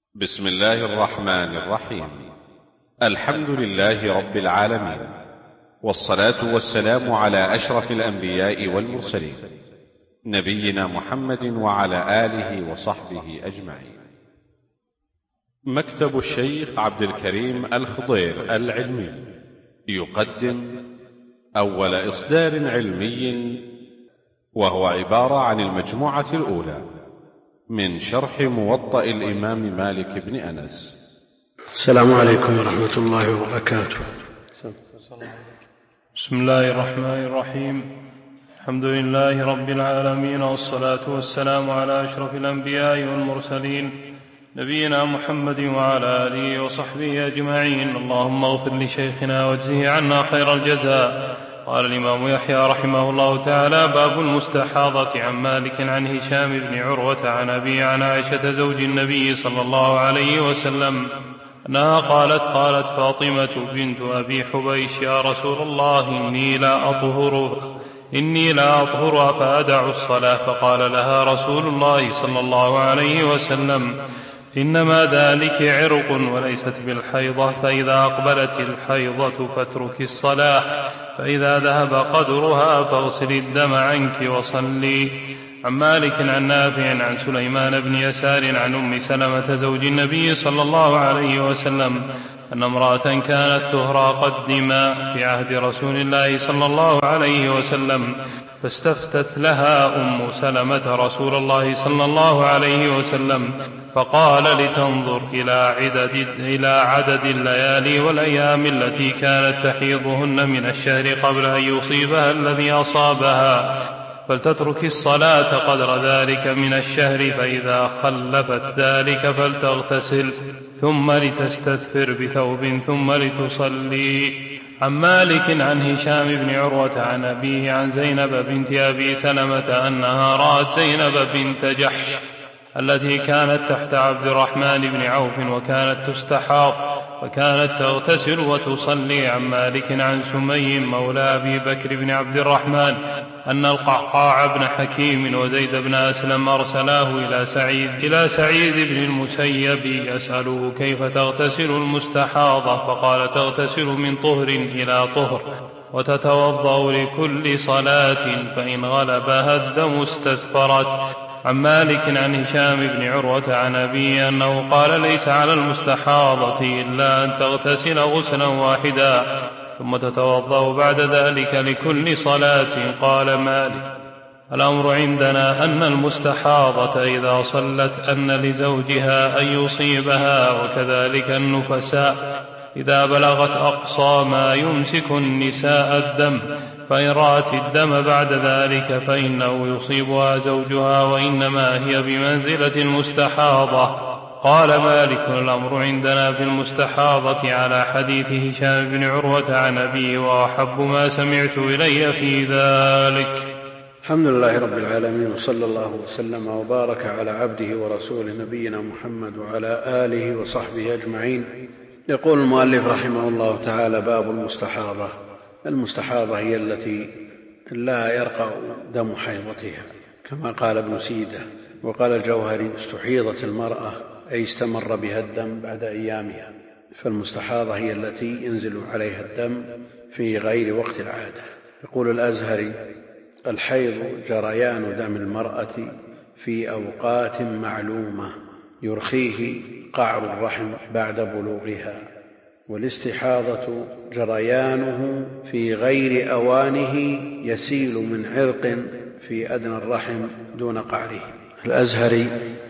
بسم الله الرحمن الرحيم. الحمد لله رب العالمين، والصلاة والسلام على أشرف الأنبياء والمرسلين، نبينا محمد وعلى آله وصحبه أجمعين. مكتب الشيخ عبد الكريم الخضير العلمي يقدم أول إصدار علمي، وهو عبارة عن المجموعة الأولى من شرح موطأ الإمام مالك بن أنس. السلام عليكم ورحمة الله وبركاته. بسم الله الرحمن الرحيم. الحمد لله رب العالمين، والصلاة والسلام على أشرف الأنبياء والمرسلين، نبينا محمد وعلى آله وصحبه أجمعين. اللهم اغفر لشيخنا واجزه عنا خير الجزاء. قال الإمام يحيى رحمه الله تعالى: باب المستحاضة. عن مالك عن هشام بن عروة عن أبي عن عائشة زوج النبي صلى الله عليه وسلم أنها قالت فاطمة بنت أبي حبيش: يا رسول الله، إني لا أطهر أفأدع الصلاة؟ فقال لها رسول الله صلى الله عليه وسلم: إنما ذلك عرق وليست بالحيضة، فإذا أقبلت الحيضة فاترك الصلاة، فإذا ذهب قدرها فاغسل الدم عنك وصلي. عن مالك عن نافع عن سليمان بن يسار عن أم سلمة زوج النبي صلى الله عليه وسلم أن امرأة كانت تهرى قدما في عهد رسول الله صلى الله عليه وسلم، فاستفتت لها أم سلمة رسول الله صلى الله عليه وسلم، فقال لتنظر إلى عدد الليالي والأيام التي كانت تحيضهن من الشهر قبل أن يصيبها الذي أصابها، فلتترك الصلاة قدر ذلك من الشهر، فإذا خلفت ذلك فلتغتسل، ثم لتستثفر بثوب، ثم لتصلي. عن مالك عن هشام بن عروة عن أبيه عن زينب بنت أبي سلمة أنها رأت زينب بنت جحش التي كانت تحت عبد الرحمن بن عوف وكانت تستحاض، فكانت تغتسل وتصلي. عن مالك عن سمي مولى أبي بكر بن عبد الرحمن أن القعقاع بن حكيم وزيد بن أسلم أرسلاه إلى سعيد بن المسيب يسأله كيف تغتسل المستحاضة، فقال: تغتسل من طهر إلى طهر، وتتوضأ لكل صلاة، فإن غلبها الدم استثفرت. عن مالك عن هشام بن عروة عن أبيه أنه قال: ليس على المستحاضة إلا أن تغتسل غسلا واحدا، ثم تتوضأ بعد ذلك لكل صلاة. قال مالك: الأمر عندنا أن المستحاضة إذا صلت أن لزوجها أن يصيبها، وكذلك النفساء إذا بلغت أقصى ما يمسك النساء الدم، فإن رأت الدم بعد ذلك فإنه يصيبها زوجها، وإنما هي بمنزلة المستحاضة. قال مالك: الأمر عندنا في المستحاضة على حديث هشام بن عروة عن أبيه، وأحب ما سمعت إلي في ذلك. الحمد لله رب العالمين، وصلى الله وسلم وبارك على عبده ورسوله نبينا محمد وعلى آله وصحبه أجمعين. يقول المؤلف رحمه الله تعالى: باب المستحاضة. المستحاضة هي التي لا يرقى دم حيضتها، كما قال ابن سيدة. وقال الجوهري: استحيضت المرأة أي استمر بها الدم بعد أيامها. فالمستحاضة هي التي ينزل عليها الدم في غير وقت العادة. يقول الأزهري: الحيض جريان دم المرأة في أوقات معلومة يرخيه قعر الرحم بعد بلوغها، والاستحاضة جريانه في غير أوانه يسيل من عرق في أدنى الرحم دون قعره. الأزهري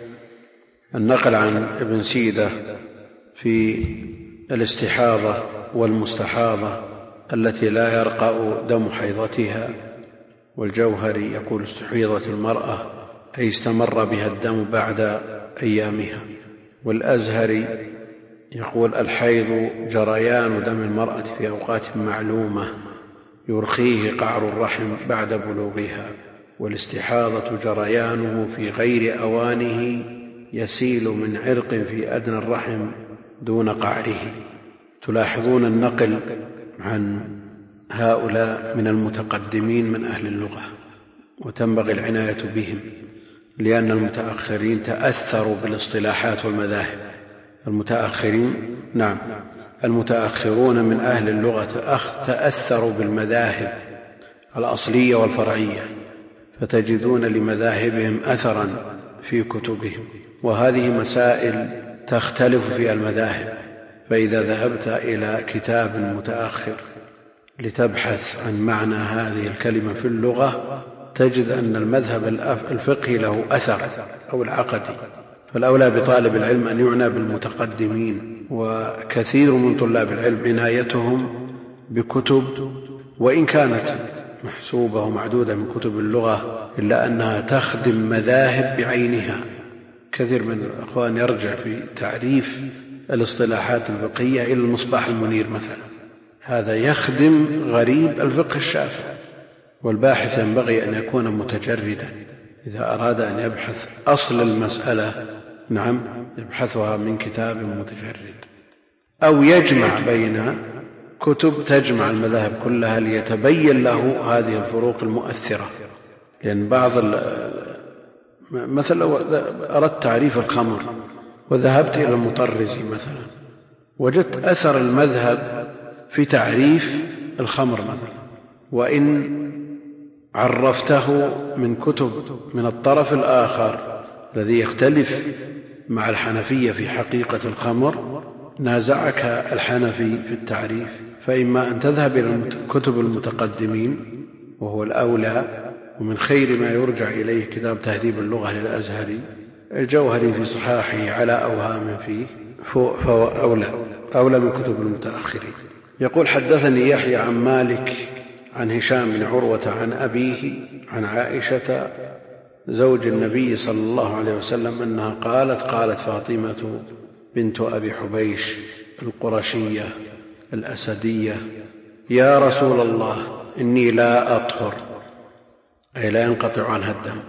النقل عن ابن سيدة في الاستحاضة والمستحاضة التي لا يرقى دم حيضتها. والجوهري يقول: استحيضت المرأة أي استمر بها الدم بعد أيامها. والأزهري يقول: الحيض جريان دم المرأة في أوقات معلومة يرخيه قعر الرحم بعد بلوغها، والاستحاضة جريانه في غير أوانه يسيل من عرق في أدنى الرحم دون قعره. تلاحظون النقل عن هؤلاء من المتقدمين من أهل اللغة، وتنبغي العناية بهم، لأن المتأخرين تأثروا بالاصطلاحات والمذاهب المتأخرون من أهل اللغة تأثروا بالمذاهب الأصلية والفرعية، فتجدون لمذاهبهم أثرا في كتبهم، وهذه مسائل تختلف فيها المذاهب. فإذا ذهبت إلى كتاب متأخر لتبحث عن معنى هذه الكلمة في اللغة تجد أن المذهب الفقهي له أثر أو العقدي، فالأولى بطالب العلم أن يعنى بالمتقدمين. وكثير من طلاب العلم عنايتهم بكتب وإن كانت محسوبة ومعدودة من كتب اللغة إلا أنها تخدم مذاهب بعينها. كثير من الأخوان يرجع في تعريف الاصطلاحات الفقهية إلى المصباح المنير مثلا، هذا يخدم غريب الفقه الشافعي. والباحث ينبغي أن يكون متجردا إذا أراد أن يبحث أصل المسألة، يبحثها من كتاب متجرد، أو يجمع بين كتب تجمع المذاهب كلها ليتبين له هذه الفروق المؤثرة. لأن مثلا لو أردت تعريف الخمر وذهبت إلى المطرزي مثلا وجدت أثر المذهب في تعريف الخمر مثلا، وإن عرفته من كتب من الطرف الآخر الذي يختلف مع الحنفية في حقيقة الخمر نازعك الحنفي في التعريف. فإما أن تذهب إلى كتب المتقدمين وهو الأولى، ومن خير ما يرجع إليه كتاب تهذيب اللغة للأزهري، الجوهري في صحاحه على أوهام فيه، فهو أولى من كتب المتأخرين. يقول: حدثني يحيى عن مالك عن هشام بن عروة عن أبيه عن عائشة زوج النبي صلى الله عليه وسلم أنها قالت فاطمة بنت أبي حبيش القرشية الأسدية: يا رسول الله إني لا أطهر، أي لا ينقطع عنها الدم،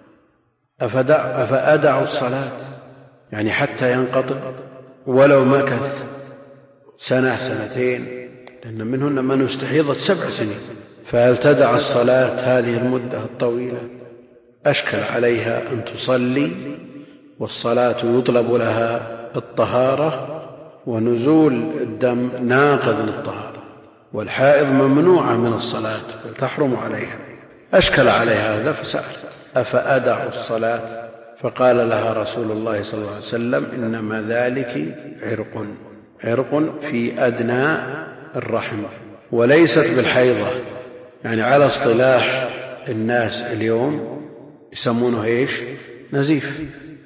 أفأدع الصلاة، يعني حتى ينقطع ولو مكث سنة سنتين، لأن منهن من استحيضت 7 سنين، فهل تدع الصلاة هذه المدة الطويلة؟ أشكل عليها أن تصلي والصلاة يطلب لها الطهارة، ونزول الدم ناقض للطهارة، والحائض ممنوعة من الصلاة تحرم عليها. أشكل عليها هذا فسأل: أفأدع الصلاة؟ فقال لها رسول الله صلى الله عليه وسلم: إنما ذلك عرق في أدنى الرحم وليست بالحيضة. يعني على اصطلاح الناس اليوم يسمونه نزيف.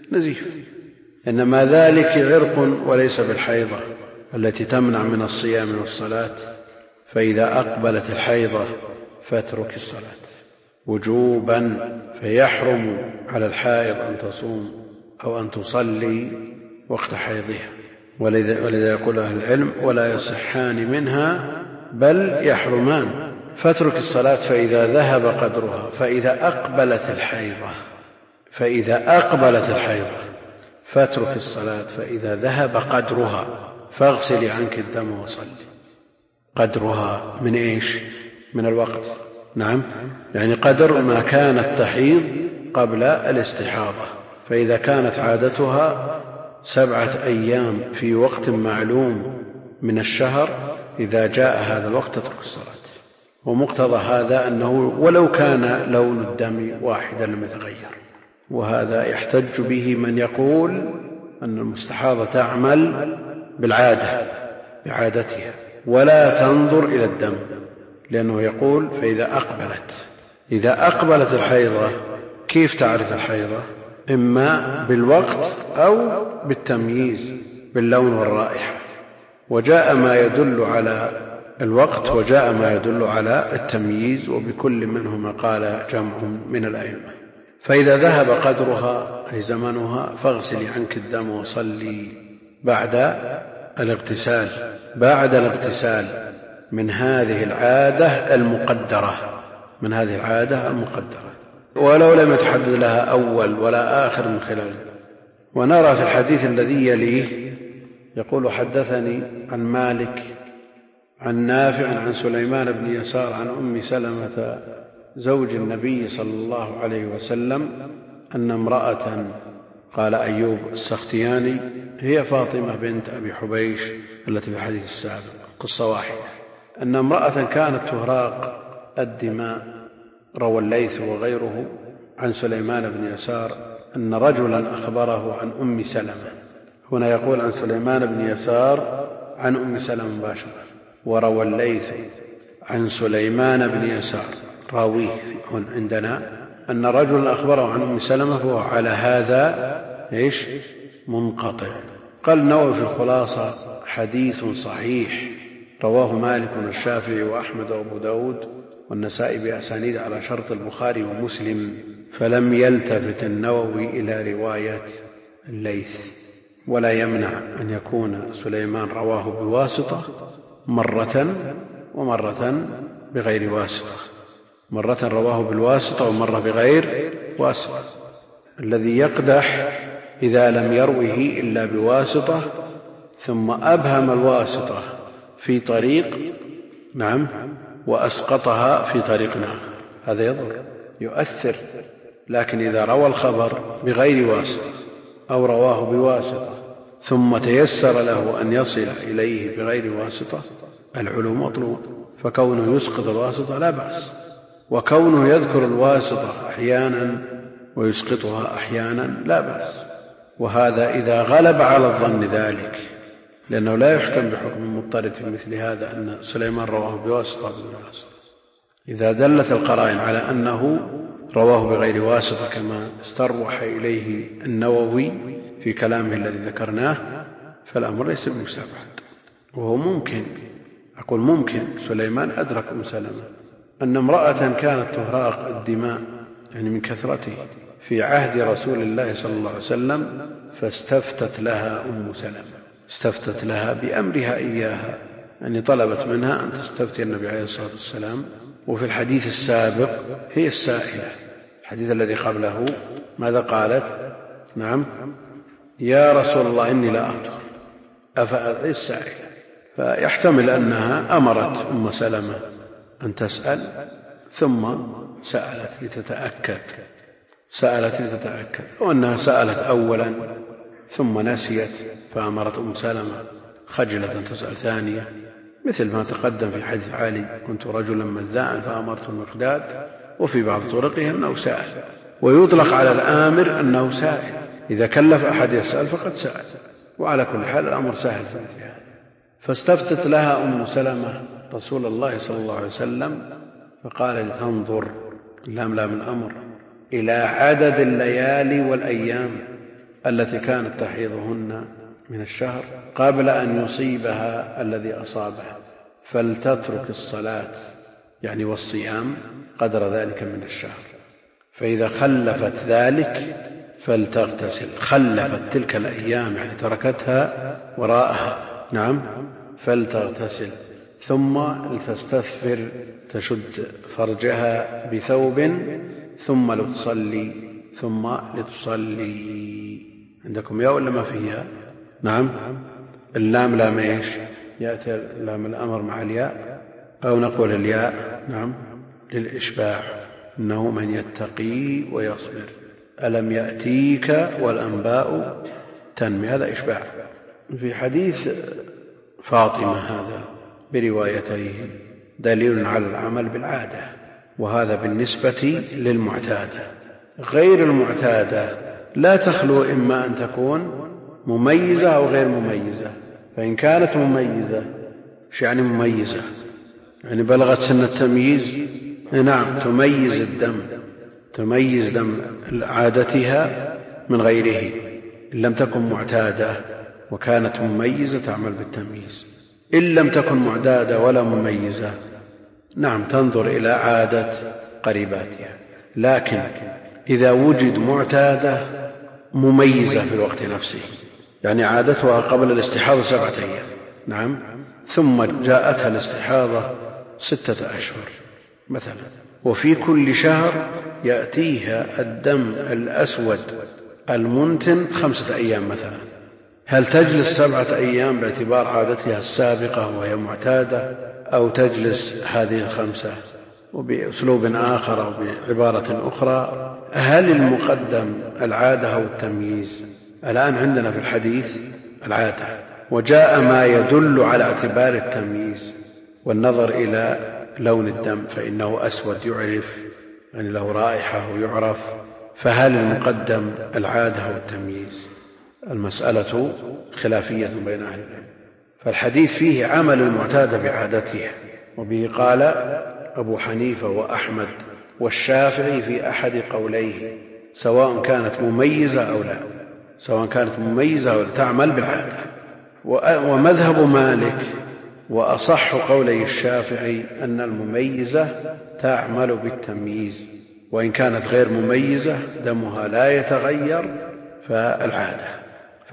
إنما ذلك عرق وليس بالحيضة التي تمنع من الصيام والصلاة. فإذا أقبلت الحيضة فاترك الصلاة وجوبا، فيحرم على الحائض أن تصوم أو أن تصلي وقت حيضها. ولذا يقول أهل العلم: ولا يصحان منها بل يحرمان. فاترك الصلاة فإذا ذهب قدرها، فإذا أقبلت الحيضة فاترك الصلاة، فإذا ذهب قدرها فاغسلي عنك الدم وصلي. قدرها من من الوقت، يعني قدر ما كانت تحيض قبل الاستحاضة. فإذا كانت عادتها 7 أيام في وقت معلوم من الشهر، إذا جاء هذا الوقت تترك الصلاة. ومقتضى هذا أنه ولو كان لون الدم واحدا لم يتغير. وهذا يحتج به من يقول أن المستحاضة تعمل بعادتها ولا تنظر إلى الدم، لأنه يقول: إذا أقبلت الحيضة. كيف تعرف الحيضة؟ إما بالوقت أو بالتمييز باللون والرائحة. وجاء ما يدل على الوقت وجاء ما يدل على التمييز، وبكل منهما قال جمع من الأئمة. فإذا ذهب قدرها أي زمنها فاغسلي عنك الدم وصلي بعد الاغتسال من هذه العادة المقدرة، ولو لم يتحدد لها أول ولا آخر من خلاله. ونرى في الحديث الذي يليه يقول: حدثني عن مالك عن نافع عن سليمان بن يسار عن أم سلمة زوج النبي صلى الله عليه وسلم أن امرأة قال أيوب السختياني: هي فاطمة بنت أبي حبيش التي في الحديث السابق، قصة واحدة، أن امرأة كانت تهراق الدماء. روى الليث وغيره عن سليمان بن يسار أن رجلا أخبره عن أم سلمة. هنا يقول عن سليمان بن يسار عن أم سلمة مباشرة. وروى الليث عن سليمان بن يسار راويه عندنا أن رجلا أخبره عن أم سلمة، فهو على هذا منقطع. قال النووي في الخلاصة: حديث صحيح رواه مالك والشافعي وأحمد وأبو داود والنسائي بأسانيد على شرط البخاري ومسلم، فلم يلتفت النووي إلى رواية الليث. ولا يمنع أن يكون سليمان رواه بواسطة مرة ومرة بغير واسطة، مرة رواه بالواسطة ومرة بغير واسطة. الذي يقدح إذا لم يروه إلا بواسطة ثم أبهم الواسطة في طريق وأسقطها في طريق آخر، هذا يضر يؤثر. لكن إذا روى الخبر بغير واسطة أو رواه بواسطة ثم تيسر له أن يصل إليه بغير واسطة، العلو مطلوب، فكونه يسقط الواسطة لا بأس، وكونه يذكر الواسطة أحيانا ويسقطها أحيانا لا بأس. وهذا إذا غلب على الظن ذلك، لأنه لا يحكم بحكم مضطرد في مثل هذا أن سليمان رواه بواسطة بالواسطة. إذا دلت القرائن على أنه رواه بغير واسطة كما استروح إليه النووي في كلامه الذي ذكرناه، فالأمر ليس بمستبعد. وهو ممكن، أقول ممكن، سليمان أدرك أم سلمة أن امرأة كانت تهراق الدماء من كثرته في عهد رسول الله صلى الله عليه وسلم، فاستفتت لها أم سلمة، استفتت لها بأمرها إياها، طلبت منها أن تستفتي النبي عليه الصلاة والسلام. وفي الحديث السابق هي السائلة، الحديث الذي قبله ماذا قالت؟ يا رسول الله إني لا أطهر أفأذى السائلة. فيحتمل أنها أمرت أم سلمة أن تسأل ثم سألت لتتأكد، وأنها سألت أولا ثم نسيت فأمرت أم سلمة خجلة أن تسأل ثانية، مثل ما تقدم في حديث علي: كنت رجلا مذاعا فأمرت المقداد. وفي بعض طرقه أنه سأل، ويطلق على الآمر أنه سائل، إذا كلف أحد يسأل فقد سأل. وعلى كل حال الأمر سهل في مثل هذا. فاستفتت لها أم سلمة رسول الله صلى الله عليه وسلم فقال لتنظر، اللام لام الأمر، إلى عدد الليالي والأيام التي كانت تحيضهن من الشهر قبل أن يصيبها الذي أصابها، فلتترك الصلاة والصيام قدر ذلك من الشهر، فإذا خلفت ذلك فلتغتسل. خلفت تلك الأيام تركتها وراءها، فلتغتسل، ثم لتستثفر تشد فرجها بثوب، ثم لتصلي. عندكم ياء ولا ما فيها؟ اللام لام ايش؟ يأتي لام الأمر مع الياء، أو نقول الياء للإشباع، إنه من يتقي ويصبر. ألم يأتيك والأنباء تنمي، هذا إشباع. في حديث فاطمة هذا بروايتيه دليل على العمل بالعادة، وهذا بالنسبة للمعتادة. غير المعتادة لا تخلو إما أن تكون مميزة أو غير مميزة. فإن كانت مميزة، مميزة بلغت سن التمييز، تميز الدم، تميز دم عادتها من غيره. إن لم تكن معتادة وكانت مميزة تعمل بالتمييز. إن لم تكن معتادة ولا مميزة تنظر إلى عادة قريباتها. لكن إذا وجد معتادة مميزة في الوقت نفسه، عادتها قبل الاستحاضة 7 أيام، ثم جاءتها الاستحاضة 6 أشهر مثلا، وفي كل شهر يأتيها الدم الأسود المنتن 5 أيام مثلا، هل تجلس 7 أيام باعتبار عادتها السابقة وهي معتادة، أو تجلس هذه 5؟ وبأسلوب آخر أو بعبارة أخرى: هل المقدم العادة أو التمييز؟ الآن عندنا في الحديث العادة، وجاء ما يدل على اعتبار التمييز والنظر إلى لون الدم فإنه أسود يعرف، يعني له رائحة ويعرف. فهل المقدم العادة أو التمييز؟ المسألة خلافية بين أهل العلم، فالحديث فيه عمل المعتاد بعادتها، وبه قال أبو حنيفة وأحمد والشافعي في أحد قوليه، سواء كانت مميزة أو لا، سواء كانت مميزة أو لا تعمل بالعادة. ومذهب مالك وأصح قولي الشافعي أن المميزة تعمل بالتمييز، وإن كانت غير مميزة دمها لا يتغير فالعادة.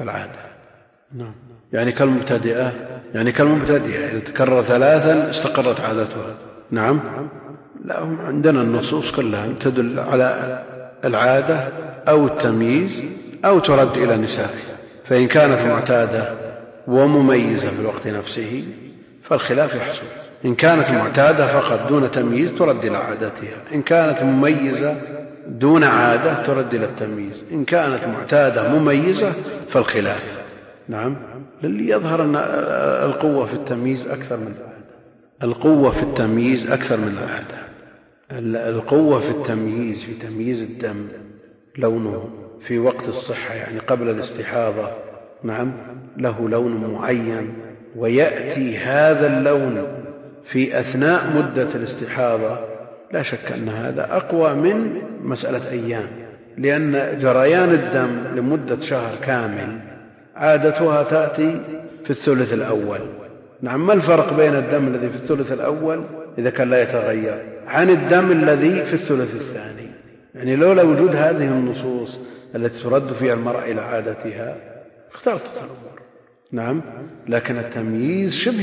نعم. يعني كالمبتدئة إذا تكرر 3 استقرت عادتها. نعم. لا، عندنا النصوص كلها تدل على العادة أو التمييز أو ترد إلى نسائها، فإن كانت معتادة ومميزة في الوقت نفسه فالخلاف يحصل. إن كانت معتادة فقط دون تمييز ترد إلى عادتها، إن كانت مميزة دون عادة ترد إلى التمييز، إن كانت معتادة مميزة فالخلاف. نعم. للي يظهر أن القوة في التمييز أكثر من العادة، القوة في التمييز أكثر من العادة. القوة في التمييز، في تمييز الدم لونه في وقت الصحة، يعني قبل الاستحاضة، نعم، له لون معين، ويأتي هذا اللون في أثناء مدة الاستحاضة، لا شك أن هذا أقوى من مسألة أيام، لأن جريان الدم لمدة شهر كامل عادتها تأتي في الثلث الأول. نعم. ما الفرق بين الدم الذي في الثلث الأول إذا كان لا يتغير عن الدم الذي في الثلث الثاني؟ يعني لولا وجود هذه النصوص التي ترد فيها المرأة إلى عادتها اخترت الأمور. نعم. لكن التمييز شبه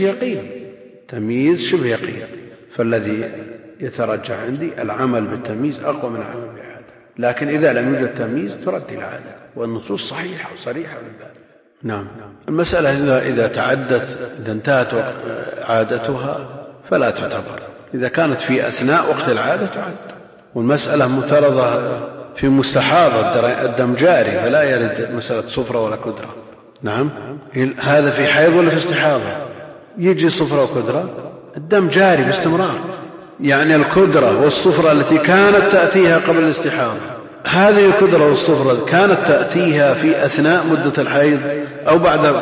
يقين، فالذي يترجح عندي العمل بالتمييز أقوى من العمل بالعادة، لكن إذا لم يوجد تمييز ترد إلى عادة، والنصوص صحيحة وصريحة بالباب. نعم. المسألة إذا تعدت، إذا انتهت عادتها فلا تعتبر، إذا كانت في أثناء وقت العادة تعد. والمسألة مفترضة في مستحاضة، الدم جاري فلا يرد مسألة صفرة ولا كدرة. نعم. هذا في حيض ولا في استحاضة؟ يجي صفرة وكدرة، الدم جاري باستمرار، يعني الكدرة والصفرة التي كانت تأتيها قبل الاستحاضة، هذه الكدرة والصفرة كانت تأتيها في أثناء مدة الحيض أو بعد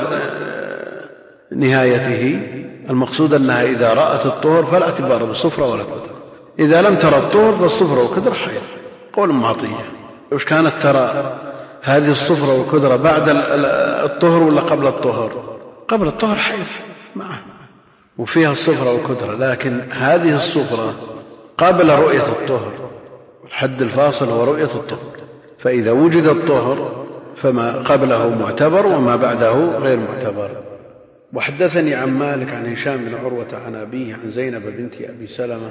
نهايته. المقصود أنها إذا رأت الطهر فلا اعتبار بالصفرة ولا كدرة، إذا لم ترى الطهر فالصفرة والكدرة حيض. قول معطية. وش كانت ترى هذه الصفرة والكدرة بعد الطهر ولا قبل الطهر؟ قبل الطهر حيض معه وفيها الصفرة والكدرة، لكن هذه الصفرة قبل رؤية الطهر، الحد الفاصل هو رؤية الطهر، فإذا وجد الطهر فما قبله معتبر وما بعده غير معتبر. وحدثني عن مالك عن هشام بن عروة عن أبيه عن زينب بنت أبي سلمة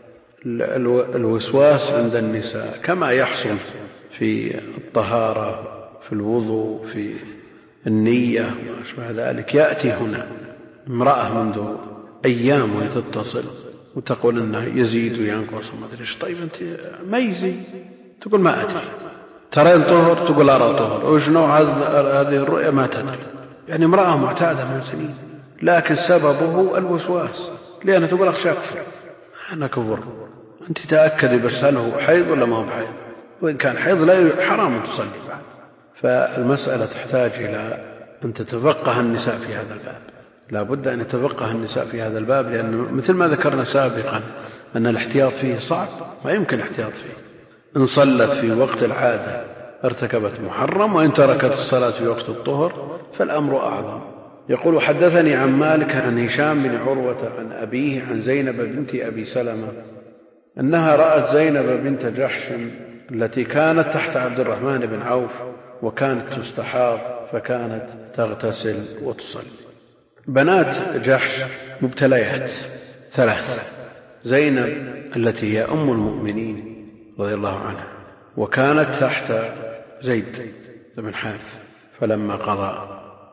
الوسواس عند النساء كما يحصل في الطهارة، في الوضوء، في النية وما أشبه ذلك. يأتي هنا امرأة منذ أيام وتتصل وتقول إنه يزيد وينقص وما أدري إيش. طيب أنت ما يزيد؟ تقول ما أدري. ترين طهر؟ تقول أرى طهر. وش نوع هذه الرؤية؟ ما تدري. يعني امرأة معتادة من سنين، لكن سببه الوسواس، لأنها تقول أخشى أكفر. أنا كفر. أنت تأكدي بس هل هو حيض ولا ما هو بحيض؟ وإن كان حيض لا حرام تصلي بعد. فالمسألة تحتاج إلى أن تتفقه النساء في هذا الباب، لا بد أن يتفقه النساء في هذا الباب، لأنه مثل ما ذكرنا سابقا أن الاحتياط فيه صعب، ما يمكن الاحتياط فيه. إن صلت في وقت العادة ارتكبت محرم، وإن تركت الصلاة في وقت الطهر فالأمر أعظم. يقول حدثني عن مالك عن هشام بن عروة عن أبيه عن زينب بنت أبي سلمة أنها رأت زينب بنت جحش التي كانت تحت عبد الرحمن بن عوف وكانت تستحاض، فكانت تغتسل وتصلي. بنات جحش مبتليات 3: زينب التي هي أم المؤمنين رضي الله عنها، وكانت تحت زيد بن حارث، فلما قضى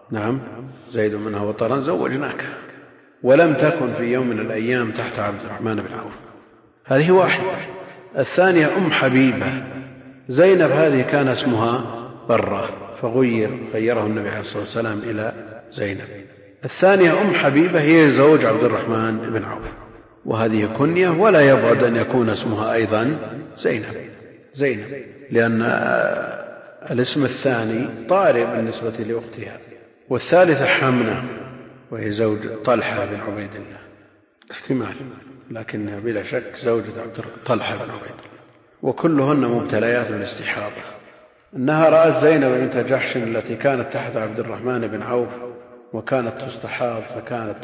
زيد منها وطرا زوجناك، ولم تكن في يوم من الأيام تحت عبد الرحمن بن عوف. هذه واحدة. الثانية حبيبة. زينب هذه كان اسمها برة فغيره النبي عليه الصلاة والسلام إلى زينب. الثانية حبيبة هي زوج عبد الرحمن بن عوف، وهذه كنية ولا يبعد أن يكون اسمها أيضا زينب لأن الاسم الثاني طارئ بالنسبة لأختها. والثالثة حمنة وهي زوج طلحة بن عبيد الله، احتمال لكنها بلا شك زوجة طلحة بن عبيد الله، وكلهن مبتليات بالاستحاضة. إنها رأت زينب بنت جحش التي كانت تحت عبد الرحمن بن عوف وكانت تستحاض فكانت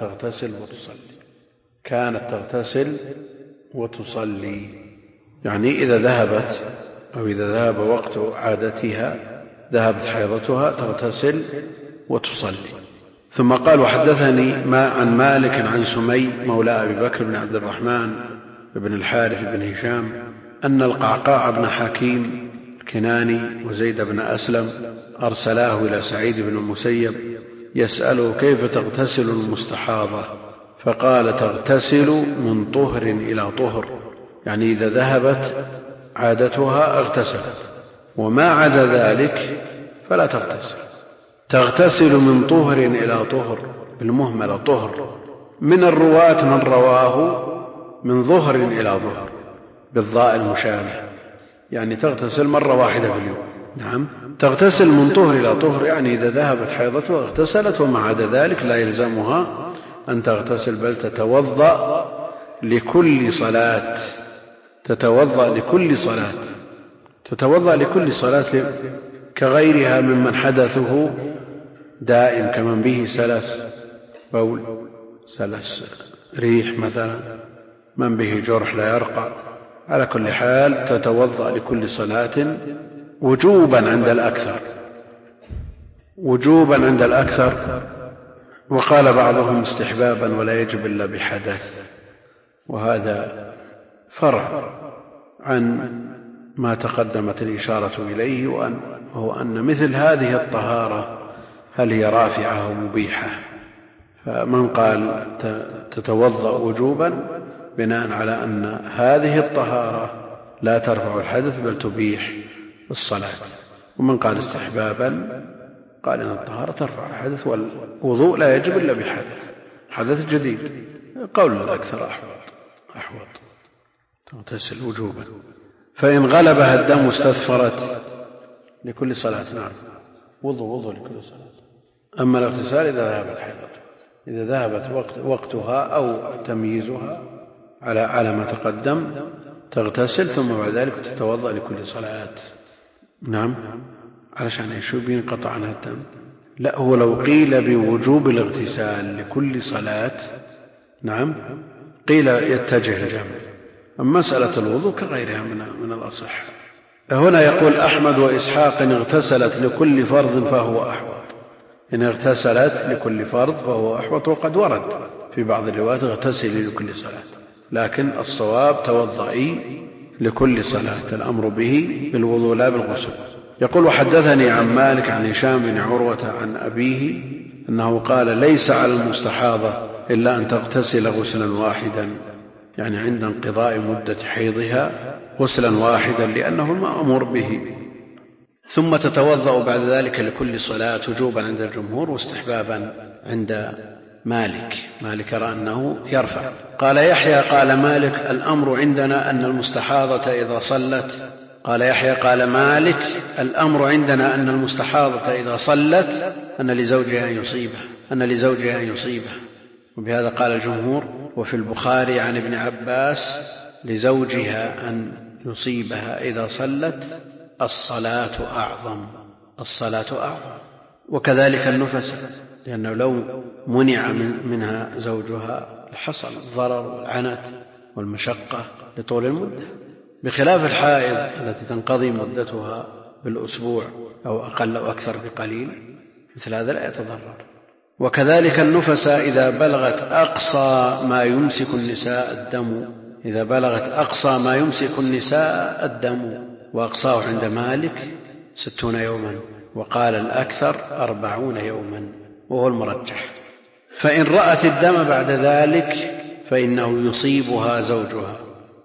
تغتسل وتصلي، يعني إذا ذهبت أو إذا ذهب وقت عادتها ذهبت حيضتها تغتسل وتصلي. ثم قال وحدثني عن مالك عن سمي مولى أبي بكر بن عبد الرحمن بن الحارث بن هشام أن القعقاع بن حكيم الكناني وزيد بن أسلم أرسلاه إلى سعيد بن المسيب يسأله كيف تغتسل المستحاضة، فقال تغتسل من طهر إلى طهر، يعني إذا ذهبت عادتها اغتسلت، وما عدا ذلك فلا تغتسل من طهر إلى طهر بالمهملة طهر. من الرواة من رواه من ظهر إلى ظهر بالضاء المشابه، يعني تغتسل مرة واحدة في اليوم. نعم، تغتسل من طهر إلى طهر يعني إذا ذهبت حيضتها اغتسلت، وما عدا ذلك لا يلزمها أن تغتسل بل تتوضأ لكل صلاة كغيرها ممن حدثه دائم كمن به سلس بول، سلس ريح مثلا، من به جرح لا يرقى. على كل حال تتوضأ لكل صلاة وجوبا عند الأكثر، وقال بعضهم استحبابا ولا يجب إلا بحدث، وهذا فرع عن ما تقدمت الإشارة إليه، وهو أن مثل هذه الطهارة هل هي رافعة أو مبيحة. فمن قال تتوضأ وجوبا بناء على أن هذه الطهارة لا ترفع الحدث بل تبيح الصلاة، ومن قال استحبابا قال إن الطهارة ترفع الحدث والوضوء لا يجب إلا بحدث، حدث جديد. قول الأكثر أحوط تغتسل وجوبا. فإن غلبها الدم استثفرت لكل صلاة. نعم، وضوء لكل صلاة. أما الاغتسال إذا ذهبت حيضتها، إذا ذهبت وقتها أو تمييزها على ما تقدم تغتسل ثم بعد ذلك تتوضأ لكل صلاة. نعم، علشان يشوف ينقطع عنها الدم. لا، هو لو قيل بوجوب الاغتسال لكل صلاة نعم قيل يتجه الجمع، أما مسألة الوضوء كغيرها من الأصح. هنا يقول أحمد وإسحاق إن اغتسلت لكل فرض فهو أحوط. إن اغتسلت لكل فرض فهو أحوط، وقد ورد في بعض الروايات اغتسلي لكل صلاة، لكن الصواب توضئي لكل صلاة، الأمر به بالوضوء لا بالغسل. يقول وحدثني عن مالك عن هشام بن عروة عن أبيه أنه قال ليس على المستحاضة إلا أن تغتسل غسلا واحدا، يعني عند انقضاء مدة حيضها غسلا واحدا لأنه المأمور به، ثم تتوضأ بعد ذلك لكل صلاة وجوبا عند الجمهور واستحبابا عند مالك يرى أنه يرفع. قال يحيى قال مالك الأمر عندنا أن المستحاضة إذا صلت، قال يحيى قال مالك الأمر عندنا أن المستحاضة إذا صلت أن لزوجها أن يصيبه، وبهذا قال الجمهور. وفي البخاري عن ابن عباس لزوجها أن يصيبها إذا صلت الصلاة أعظم. وكذلك النفس، لأنه لو منع منها زوجها حصل الضرر والعنت والمشقة لطول المدة، بخلاف الحائض التي تنقضي مدتها بالأسبوع أو أقل أو أكثر بقليل، مثل هذا لا يتضرر. وكذلك النفس إذا بلغت أقصى ما يمسك النساء الدم، وأقصاه عند مالك 60 يوما، وقال الأكثر 40 يوما وهو المرجح. فإن رأت الدم بعد ذلك فإنه يصيبها زوجها،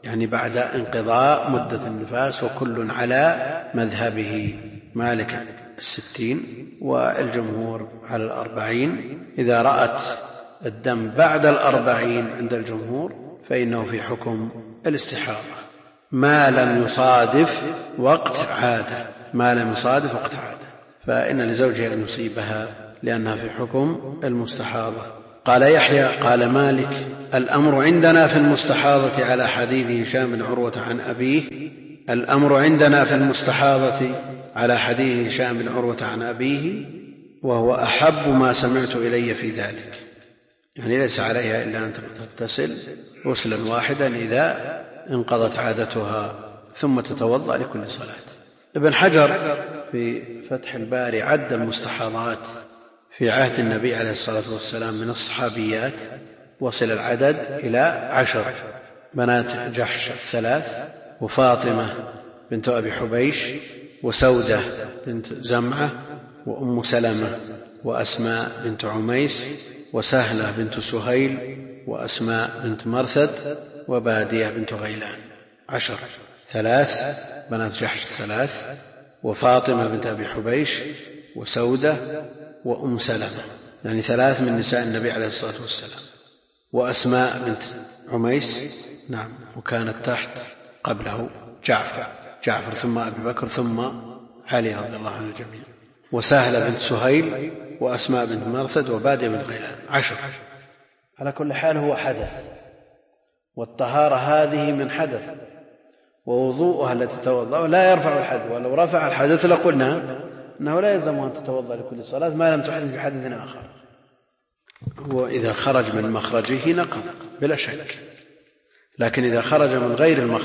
يعني بعد انقضاء مدة النفاس، وكل على مذهبه، مالك 60 والجمهور على 40. إذا رأت الدم بعد 40 عند الجمهور فإنه في حكم الاستحاضة ما لم يصادف وقت عادة، ما لم يصادف وقت عادة، فإن لزوجها أن يصيبها لأنها في حكم المستحاضة. قال يحيى قال مالك: الأمر عندنا في المستحاضة على حديث هشام بن عروة عن أبيه، الأمر عندنا في المستحاضة على حديث هشام بن عروة عن أبيه، وهو أحب ما سمعت إلي في ذلك. يعني ليس عليها إلا أن تغتسل غسلا واحدا إذا انقضت عادتها ثم تتوضأ لكل صلاة. ابن حجر في فتح الباري عد المستحاضات في عهد النبي عليه الصلاة والسلام من الصحابيات، وصل العدد إلى 10: بنات جحش 3، وفاطمة بنت أبي حبيش، وسودة بنت زمعة، وأم سلمة، وأسماء بنت عميس، وسهلة بنت سهيل، وأسماء بنت مرثد، وبادية بنت غيلان. 10: 3 بنات جحش 3، وفاطمة بنت أبي حبيش، وسودة، وأم سلمة، يعني 3 من نساء النبي عليه الصلاة والسلام، وأسماء بنت عميس، نعم، وكانت تحت قبله جعفر ثم أبي بكر ثم علي رضي الله عنه الجميع، وسهلة بنت سهيل، وأسماء بنت مرثد، وبادية بنت غيلان. 10. على كل حال هو حدث، والطهارة هذه من حدث، ووضوءها التي تتوضأ لا يرفع الحدث، ولو رفع الحدث لقلنا أنه لا يلزم أن تتوضأ لكل صلاة ما لم تحدث بحدث آخر، وإذا خرج من مخرجه نقض بلا شك. لكن إذا خرج من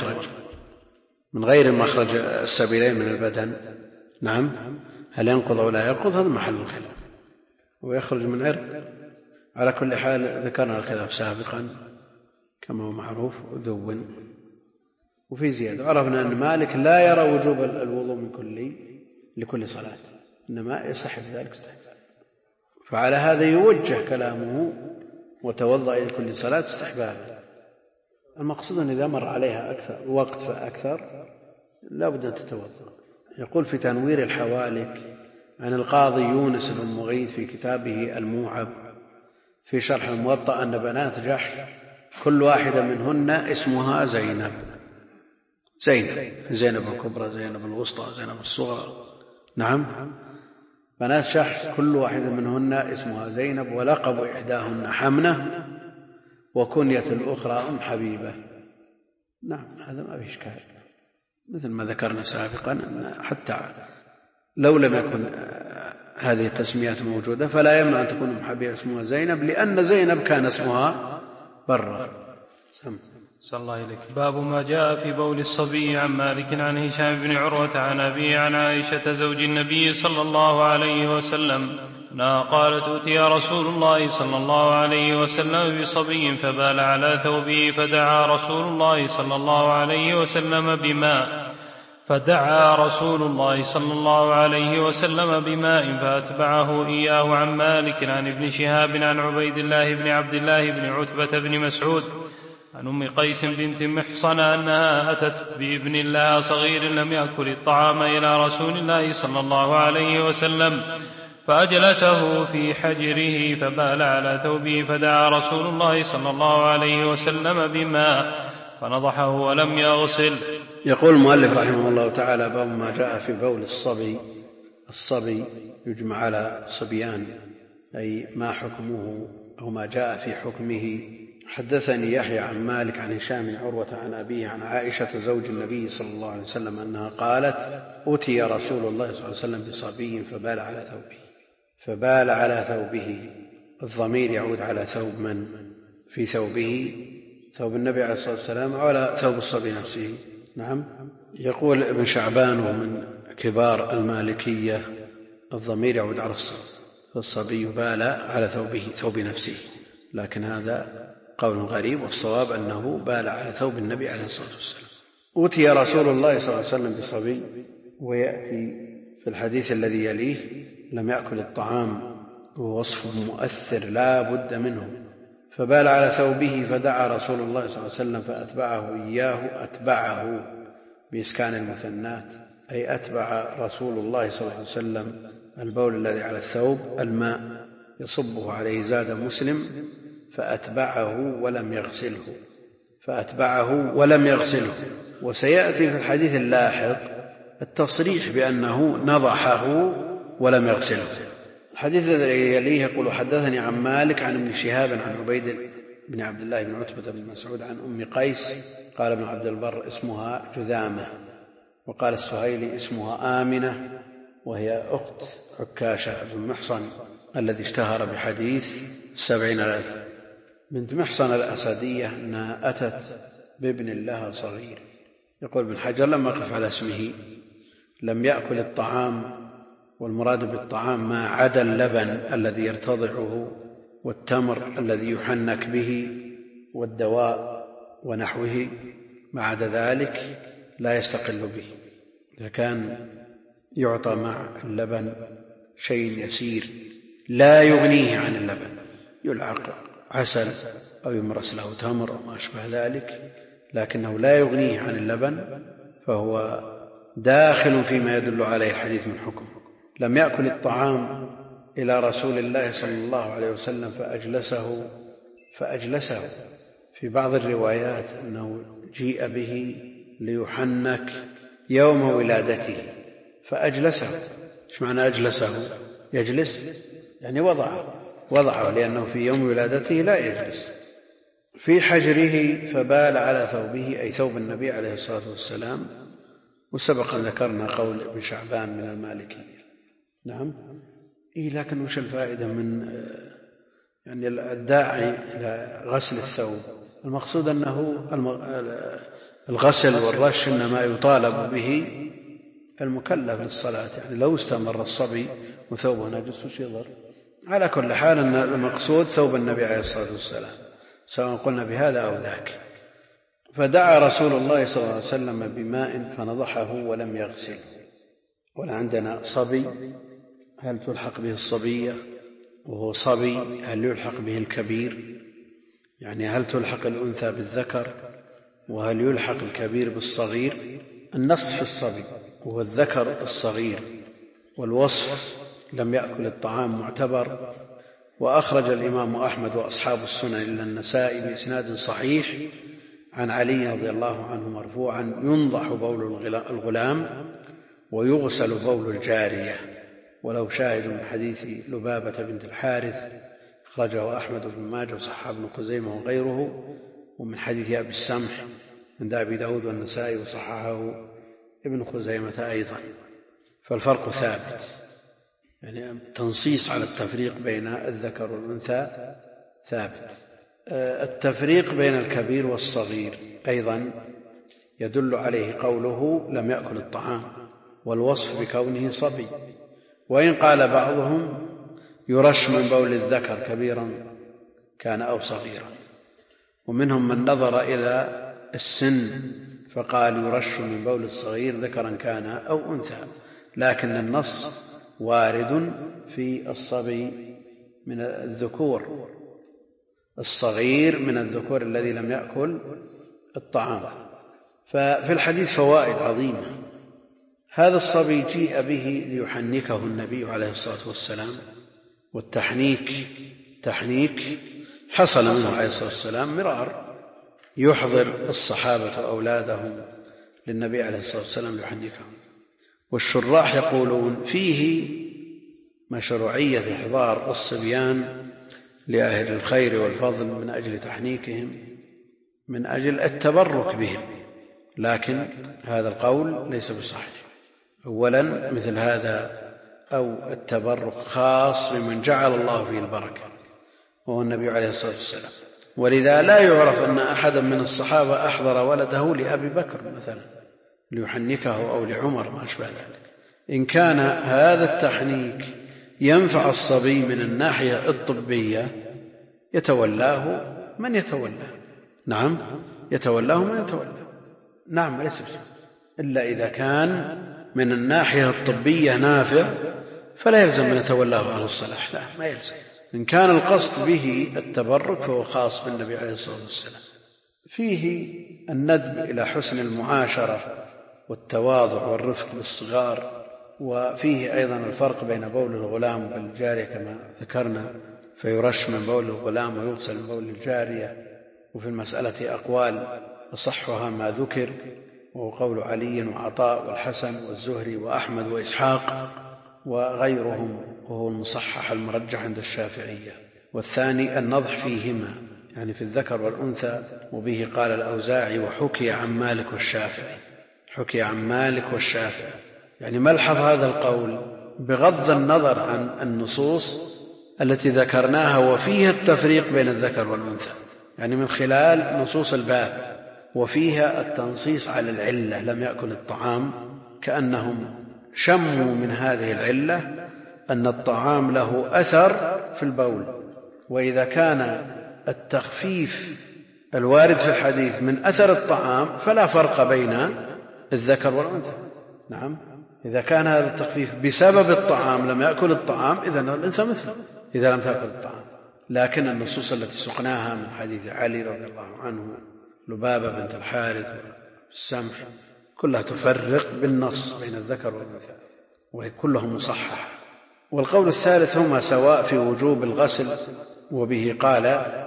غير المخرج السبيلين من البدن، نعم، هل ينقض أو لا ينقض؟ هذا محل الخلاف. ويخرج من عرق. على كل حال ذكرنا الخلاف سابقا كما هو معروف ودون. وفي زيادة، عرفنا أن مالك لا يرى وجوب الوضوء من لكل صلاة، إنما يستحب ذلك فعلى هذا يوجه كلامه وتوضأ إلى كل صلاة استحبابا. المقصود أن إذا مر عليها أكثر وقت فأكثر لا بد أن تتوضأ. يقول في تنوير الحوالك عن القاضي يونس بن مغيث في كتابه الموعب في شرح الموطأ أن بنات جحش كل واحدة منهن اسمها زينب، زينب الكبرى، زينب الوسطى، زينب الصغرى. نعم، بنات جحش كل واحدة منهن اسمها زينب، ولقب إحداهن حمنة، وكنية الأخرى أم حبيبة. نعم، هذا ما فيه إشكال، مثل ما ذكرنا سابقا أن حتى لو لم يكن هذه التسميات موجودة فلا يمنع أن تكون أم حبيبة اسمها زينب، لأن زينب كان اسمها برا. صلى الله إليك. باب ما جاء في بول الصبي. عن مالك عن هشام بن عروة عن أبيه عن عائشة زوج النبي صلى الله عليه وسلم أنها قالت: أتي رسول الله صلى الله عليه وسلم بصبي فبال على ثوبه، فدعا رسول الله صلى الله عليه وسلم بماء فأتبعه إياه. عن مالك عن ابن شهاب عن عبيد الله بن عبد الله بن عتبة بن مسعود عن أم قيس بنت محصن أنها أتت بابن لها صغير لم يأكل الطعام إلى رسول الله صلى الله عليه وسلم، فأجلسه في حجره فبال على ثوبه، فدعا رسول الله صلى الله عليه وسلم بماء فنضحه ولم يغسل. يقول المؤلف رحمه الله تعالى: باب ما جاء في بول الصبي يجمع على صبيان، أي ما حكمه أو ما جاء في حكمه. حدثني يحيى عن مالك عن هشام بن عروة عن أبيه عن عائشة زوج النبي صلى الله عليه وسلم أنها قالت: أتي رسول الله صلى الله عليه وسلم بصبي فبال على ثوبه. الضمير يعود على ثوب من؟ في ثوبه ثوب النبي عليه الصلاة والسلام أو على ثوب الصبي نفسه؟ نعم. يقول ابن شعبان ومن كبار المالكية: الضمير يعود على الصبي، فالصبي بال على ثوب نفسه، لكن هذا قول غريب، والصواب أنه بال على ثوب النبي عليه الصلاة والسلام. أوتي رسول الله صلى الله عليه وسلم بصبي، ويأتي في الحديث الذي يليه: لم يأكل الطعام، ووصف مؤثر لا بد منه، فبال على ثوبه فدعا رسول الله صلى الله عليه وسلم فأتبعه إياه. أتبعه بإسكان المثنات، أي أتبع رسول الله صلى الله عليه وسلم البول الذي على الثوب الماء يصبه عليه. زاد مسلم فأتبعه ولم يغسله، فأتبعه ولم يغسله. وسيأتي في الحديث اللاحق التصريح بأنه نضحه ولم يغسله. الحديث الذي يليه يقول حدثني عن مالك عن ابن شهاب عن عبيد بن عبد الله بن عتبة بن مسعود عن أم قيس قال ابن عبد البر اسمها جذامة، وقال السهيلي اسمها آمنة، وهي أخت عكاشة بن محصن الذي اشتهر بحديث 70,000. بنت محصن الأسدية أنها أتت بابن لها صغير. يقول ابن حجر لما قف على اسمه لم يأكل الطعام، والمراد بالطعام ما عدا اللبن الذي يرتضعه والتمر الذي يحنك به والدواء ونحوه، ما عدا ذلك لا يستقل به. إذا كان يعطى مع اللبن شيء يسير لا يغنيه عن اللبن، يلعق عسل أو يمرس له تمر أو ما أشبه ذلك، لكنه لا يغنيه عن اللبن، فهو داخل فيما يدل عليه الحديث من حكم. لم يأكل الطعام إلى رسول الله صلى الله عليه وسلم فأجلسه. في بعض الروايات أنه جيء به ليحنك يوم ولادته فأجلسه. ايش معنى أجلسه؟ يجلس يعني وضعه لأنه في يوم ولادته لا يجلس. في حجره فبال على ثوبه، أي ثوب النبي عليه الصلاة والسلام. وسبق أن ذكرنا قول ابن شعبان من المالكية. نعم. لكن وش الفائدة من يعني الداعي إلى غسل الثوب؟ المقصود أنه الغسل والرش إنما يطالب به المكلف للصلاة، يعني لو استمر الصبي وثوبه نجس وش يضر؟ على كل حال أن المقصود ثوب النبي عليه الصلاة والسلام، سواء قلنا بهذا أو ذاك. فدعا رسول الله صلى الله عليه وسلم بماء فنضحه ولم يغسله. ولا عندنا صبي، هل تلحق به الصبية وهو صبي؟ هل يلحق به الكبير؟ يعني هل تلحق الأنثى بالذكر؟ وهل يلحق الكبير بالصغير؟ النص في الصبي وهو الذكر الصغير، والوصف لم يأكل الطعام معتبر. وأخرج الإمام أحمد وأصحاب السنن إلا النسائي بإسناد صحيح عن علي رضي الله عنه مرفوعا: ينضح بول الغلام ويغسل بول الجارية. ولو شاهد من حديث لبابة بنت الحارث أخرجه أحمد بن ماجه وصححه ابن خزيمة وغيره، ومن حديث أبي السمح عند أبي داود والنسائي وصححه ابن خزيمة أيضا. فالفرق ثابت، يعني تنصيص على التفريق بين الذكر والأنثى ثابت. التفريق بين الكبير والصغير أيضا يدل عليه قوله لم يأكل الطعام، والوصف بكونه صبي. وإن قال بعضهم يرش من بول الذكر كبيرا كان أو صغيرا، ومنهم من نظر إلى السن فقال يرش من بول الصغير ذكرا كان أو أنثى، لكن النص وارد في الصبي من الذكور، الصغير من الذكور الذي لم يأكل الطعام. ففي الحديث فوائد عظيمة. هذا الصبي جيء به ليحنكه النبي عليه الصلاة والسلام، والتحنيك حصل منه عليه الصلاة والسلام مرار، يحضر الصحابة أولادهم للنبي عليه الصلاة والسلام ليحنكهم. والشراح يقولون فيه مشروعية إحضار الصبيان لأهل الخير والفضل من أجل تحنيكهم، من أجل التبرك بهم، لكن هذا القول ليس بصحيح. أولا مثل هذا أو التبرك خاص بمن جعل الله فيه البركة وهو النبي عليه الصلاة والسلام، ولذا لا يعرف أن أحدا من الصحابة أحضر ولده لأبي بكر مثلا ليحنكه أو لعمر ما أشبه ذلك. إن كان هذا التحنيك ينفع الصبي من الناحية الطبية يتولاه من يتولاه، نعم يتولاه من يتولاه، نعم ليس بصحيح. إلا إذا كان من الناحية الطبية نافع فلا يلزم من يتولاه أهل الصلاح، لا ما يلزم، إن كان القصد به التبرك فهو خاص بالنبي عليه الصلاة والسلام. فيه الندب إلى حسن المعاشرة والتواضع والرفق بالصغار. وفيه أيضا الفرق بين بول الغلام وبول الجارية كما ذكرنا، فيرش من بول الغلام ويغسل من بول الجارية. وفي المسألة أقوال أصحها ما ذكر، وهو قول علي وعطاء والحسن والزهري وأحمد وإسحاق وغيرهم، وهو المصحح المرجح عند الشافعية. والثاني النضح فيهما، يعني في الذكر والأنثى، وبه قال الأوزاعي وحكي عن مالك والشافعي. حكي عن مالك والشافعي يعني ملحظ هذا القول بغض النظر عن النصوص التي ذكرناها وفيها التفريق بين الذكر والأنثى، يعني من خلال نصوص الباب وفيها التنصيص على العلة لم يأكل الطعام، كأنهم شموا من هذه العلة أن الطعام له أثر في البول. وإذا كان التخفيف الوارد في الحديث من أثر الطعام فلا فرق بين الذكر والأنثى. نعم، إذا كان هذا التخفيف بسبب الطعام لم يأكل الطعام إذن الأنثى مثله إذا لم تأكل الطعام. لكن النصوص التي سقناها من حديث علي رضي الله عنه، لبابة بنت الحارث والسمح، كلها تفرق بالنص بين الذكر والأنثى وهي كلهم مصحح. والقول الثالث هما سواء في وجوب الغسل، وبه قال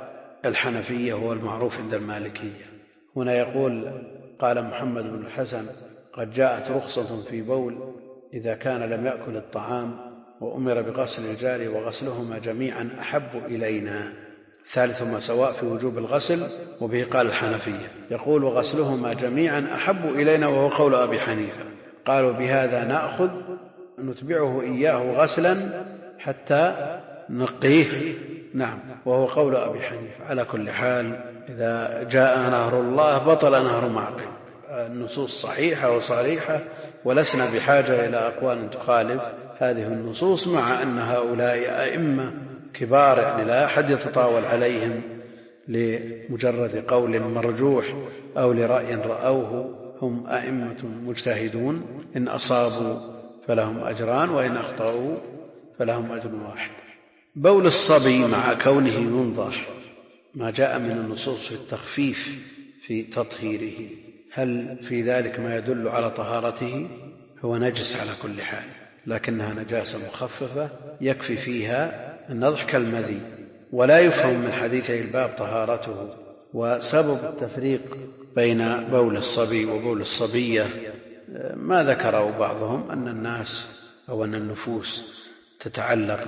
الحنفية هو المعروف عند المالكية. هنا يقول قال محمد بن الحسن قد جاءت رخصة في بول إذا كان لم يأكل الطعام وأمر بغسل الجاري وغسلهما جميعا أحب إلينا. ثالثهما سواء في وجوب الغسل، وبه قال الحنفية. يقول وغسلهما جميعا أحب إلينا، وهو قول أبي حنيفة. قالوا بهذا نأخذ نتبعه إياه غسلا حتى نقيه. نعم، وهو قول أبي حنيفة. على كل حال إذا جاء نهر الله بطل نهر معقل. النصوص صحيحة وصريحة، ولسنا بحاجة إلى أقوال تخالف هذه النصوص، مع أن هؤلاء أئمة كبار، يعني لا أحد يتطاول عليهم لمجرد قول مرجوح أو لرأي رأوه. هم أئمة مجتهدون، إن أصابوا فلهم أجران وإن أخطأوا فلهم أجر واحد. بول الصبي مع كونه ينضح، ما جاء من النصوص في التخفيف في تطهيره، هل في ذلك ما يدل على طهارته؟ هو نجس على كل حال، لكنها نجاسة مخففة يكفي فيها النضح كالمذي، ولا يفهم من حديثي الباب طهارته. وسبب التفريق بين بول الصبي وبول الصبية ما ذكره بعضهم أن الناس أو أن النفوس تتعلق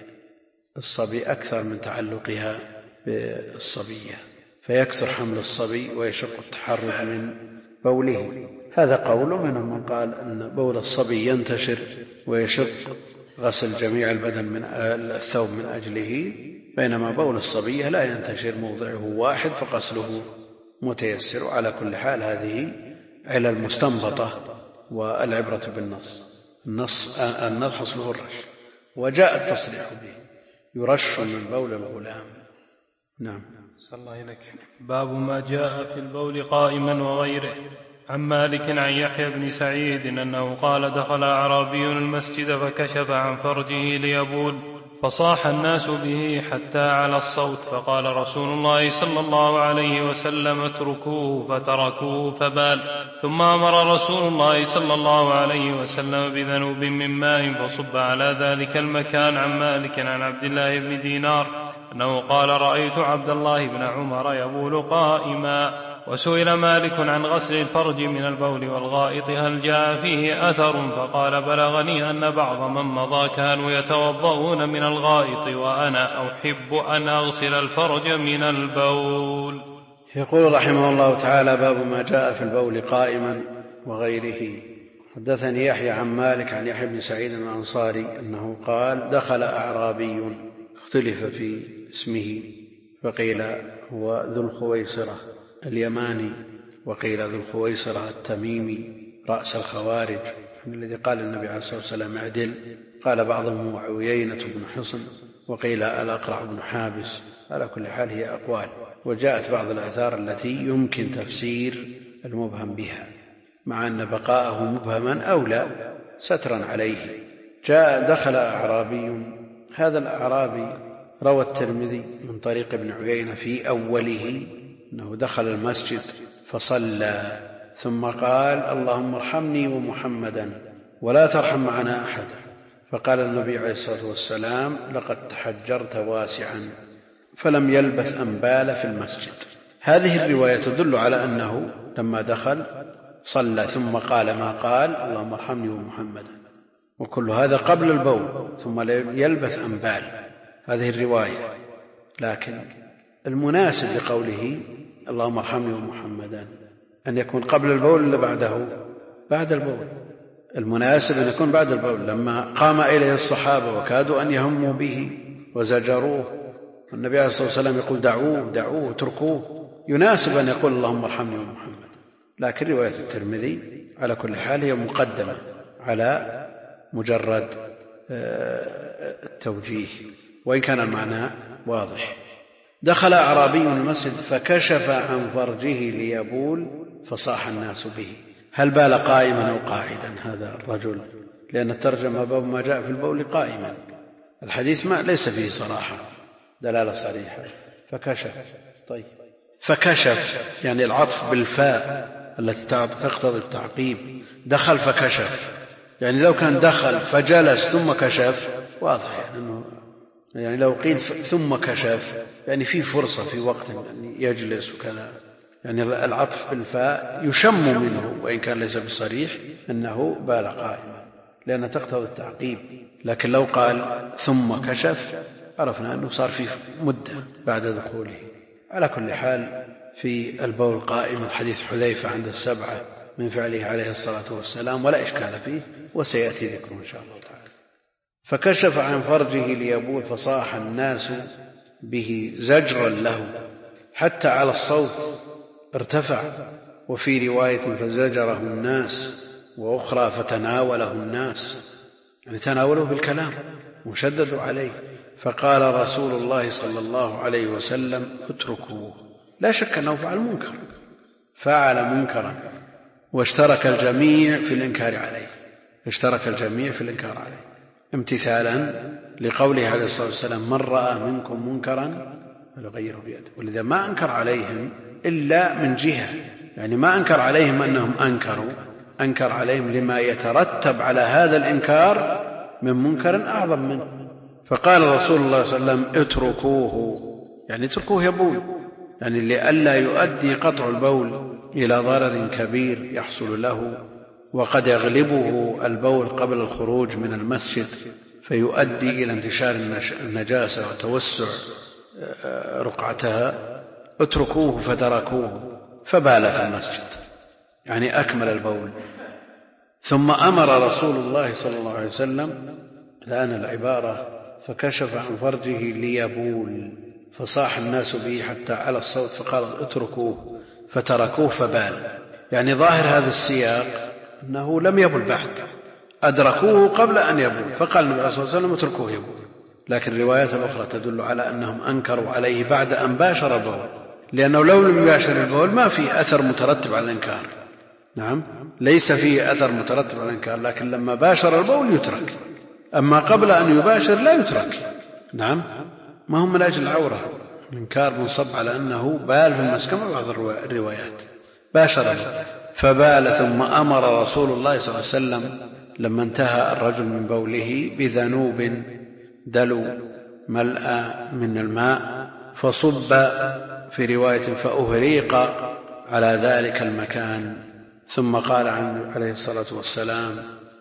بالصبي أكثر من تعلقها بالصبية، فيكثر حمل الصبي ويشق التحرز من بوله. هذا قول منهم من قال أن بول الصبي ينتشر ويشق غسل جميع البدن من الثوب من أجله، بينما بول الصبية لا ينتشر، موضعه واحد فغسله متيسر. على كل حال هذه علل مستنبطة، والعبرة بالنص. النضح أصله الرش، وجاء التصريح به يرش من بول الغلام. نعم. صلى الله عليك. باب ما جاء في البول قائما وغيره. عن مالك عن يحيى بن سعيد أنه قال دخل أعرابي المسجد فكشف عن فرجه ليبول، فصاح الناس به حتى على الصوت، فقال رسول الله صلى الله عليه وسلم اتركوه، فتركوه فبال. ثم أمر رسول الله صلى الله عليه وسلم بذنوب من ماء فصب على ذلك المكان. عن مالك عن عبد الله بن دينار أنه قال رأيت عبد الله بن عمر يبول قائما. وسئل مالك عن غسل الفرج من البول والغائط هل جاء فيه أثر، فقال بلغني أن بعض من مضى كانوا يتوضؤون من الغائط وأنا أحب أن أغسل الفرج من البول. يقول رحمه الله تعالى باب ما جاء في البول قائما وغيره. حدثني يحيى عن مالك عن يحيى بن سعيد الأنصاري أنه قال دخل أعرابي، اختلف في اسمه، فقيل هو ذو الخويصرة اليماني، وقيل ذو الخويصرة التميمي رأس الخوارج الذي قال النبي عليه الصلاة والسلام اعدل. قال بعضهم عيينة بن حصن، وقيل الأقرع بن حابس. على كل حال هي أقوال، وجاءت بعض الآثار التي يمكن تفسير المبهم بها، مع أن بقاءه مبهما أولى سترا عليه. جاء دخل أعرابي، هذا الأعرابي روى الترمذي من طريق ابن عيينة في أوله أنه دخل المسجد فصلى ثم قال اللهم ارحمني ومحمدا ولا ترحم معنا أحد، فقال النبي عليه الصلاة والسلام لقد تحجرت واسعا، فلم يلبث أن بال في المسجد. هذه الرواية تدل على أنه لما دخل صلى ثم قال ما قال اللهم ارحمني ومحمدا، وكل هذا قبل البول ثم يلبث أن بال، هذه الرواية. لكن المناسب لقوله اللهم ارحمني ومحمدا أن يكون قبل البول ولا بعده؟ بعد البول. المناسب أن يكون بعد البول، لما قام إليه الصحابة وكادوا أن يهموا به وزجروه والنبي عليه الصلاة والسلام يقول دعوه اتركوه، يناسب أن يقول اللهم ارحمني ومحمد. لكن رواية الترمذي على كل حال هي مقدمة على مجرد التوجيه، وإن كان المعنى واضح. دخل أعرابي المسجد فكشف عن فرجه ليبول فصاح الناس به. هل بال قائما أو قاعدا هذا الرجل؟ لأن الترجمة باب ما جاء في البول قائما، الحديث ما ليس فيه صراحة دلالة صريحة. طيب فكشف يعني العطف بالفاء التي تقتضي التعقيب. دخل فكشف، يعني لو كان دخل فجلس ثم كشف واضح، يعني لو قيل ثم كشف يعني في فرصة في وقت يعني يجلس وكذا، يعني العطف بالفاء يشم منه وإن كان ليس بصريح أنه بال قائما لأنها تقتضي التعقيب. لكن لو قال ثم كشف عرفنا أنه صار فيه مدة بعد دخوله. على كل حال في البول قائم حديث حذيفة عند السبعة من فعله عليه الصلاة والسلام ولا إشكال فيه، وسيأتي ذكره إن شاء الله تعالى. فكشف عن فرجه ليبول فصاح الناس به زجرا له حتى على الصوت ارتفع، وفي رواية فزجره الناس، وأخرى فتناوله الناس، يعني تناوله بالكلام وشددوا عليه. فقال رسول الله صلى الله عليه وسلم اتركوه. لا شك أنه فعل منكرا واشترك الجميع في الإنكار عليه، امتثالا لقوله عليه الصلاة والسلام من رأى منكم منكرا فليغيره بيده. ولذا ما أنكر عليهم إلا من جهة، يعني ما أنكر عليهم أنهم أنكر عليهم لما يترتب على هذا الإنكار من منكر أعظم منه. فقال رسول الله صلى الله عليه وسلم اتركوه، يعني اتركوه يبول، يعني لئلا يؤدي قطع البول إلى ضرر كبير يحصل له، وقد يغلبه البول قبل الخروج من المسجد فيؤدي إلى انتشار النجاسة وتوسع رقعتها. اتركوه فتركوه فبال في المسجد، يعني أكمل البول. ثم أمر رسول الله صلى الله عليه وسلم، الآن العبارة فكشف عن فرجه ليبول فصاح الناس به حتى على الصوت فقال اتركوه فتركوه فبال، يعني ظاهر هذا السياق أنه لم يبل بعد، أدركوه قبل أن يبول، فقال النبي صلى الله عليه وسلم اتركوه يبول. لكن الروايات الأخرى تدل على أنهم أنكروا عليه بعد أن باشر البول، لأنه لو لم يباشر البول ما في أثر مترتب على الإنكار. نعم ليس فيه أثر مترتب على الإنكار، لكن لما باشر البول يترك، أما قبل أن يباشر لا يترك. نعم ما هم من أجل العورة، الإنكار منصب على أنه بال في المسجد كما بعض الروايات باشر فبال. ثم أمر رسول الله صلى الله عليه وسلم لما انتهى الرجل من بوله بذنوب دلو ملأ من الماء فصب في رواية فأهريق على ذلك المكان، ثم قال عليه الصلاة والسلام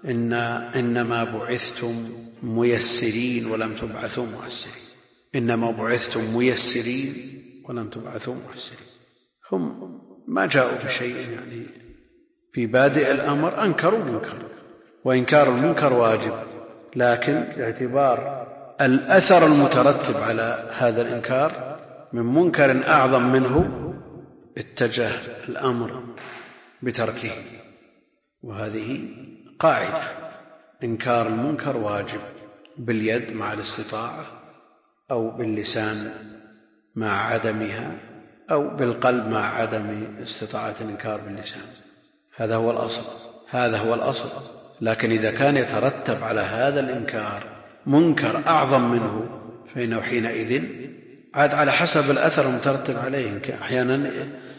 إنما بعثتم ميسرين ولم تبعثوا معسرين. إنما بعثتم ميسرين ولم تبعثوا معسرين. هم ما جاءوا بشيء، يعني في بادئ الأمر أنكروا المنكر، وإنكار المنكر واجب، لكن باعتبار الأثر المترتب على هذا الإنكار من منكر أعظم منه اتجه الأمر بتركه. وهذه قاعدة، إنكار المنكر واجب باليد مع الاستطاعة، أو باللسان مع عدمها، أو بالقلب مع عدم استطاعة الإنكار باللسان. هذا هو الأصل. لكن إذا كان يترتب على هذا الإنكار منكر أعظم منه فإنه حينئذ عاد على حسب الأثر المترتب عليه. أحيانا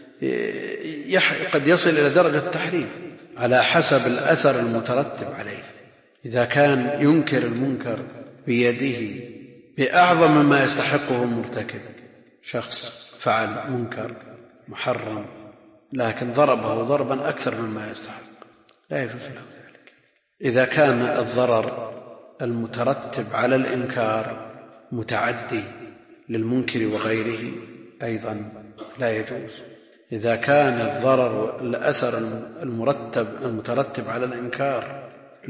قد يصل إلى درجة التحريم على حسب الأثر المترتب عليه. إذا كان ينكر المنكر بيده بأعظم ما يستحقه المرتكب، شخص فعل منكر محرم لكن ضربه ضربا أكثر مما يستحق، لا يجوز له ذلك. إذا كان الضرر المترتب على الإنكار متعدي للمنكر وغيره أيضا لا يجوز. إذا كان الضرر الأثر المترتب على الإنكار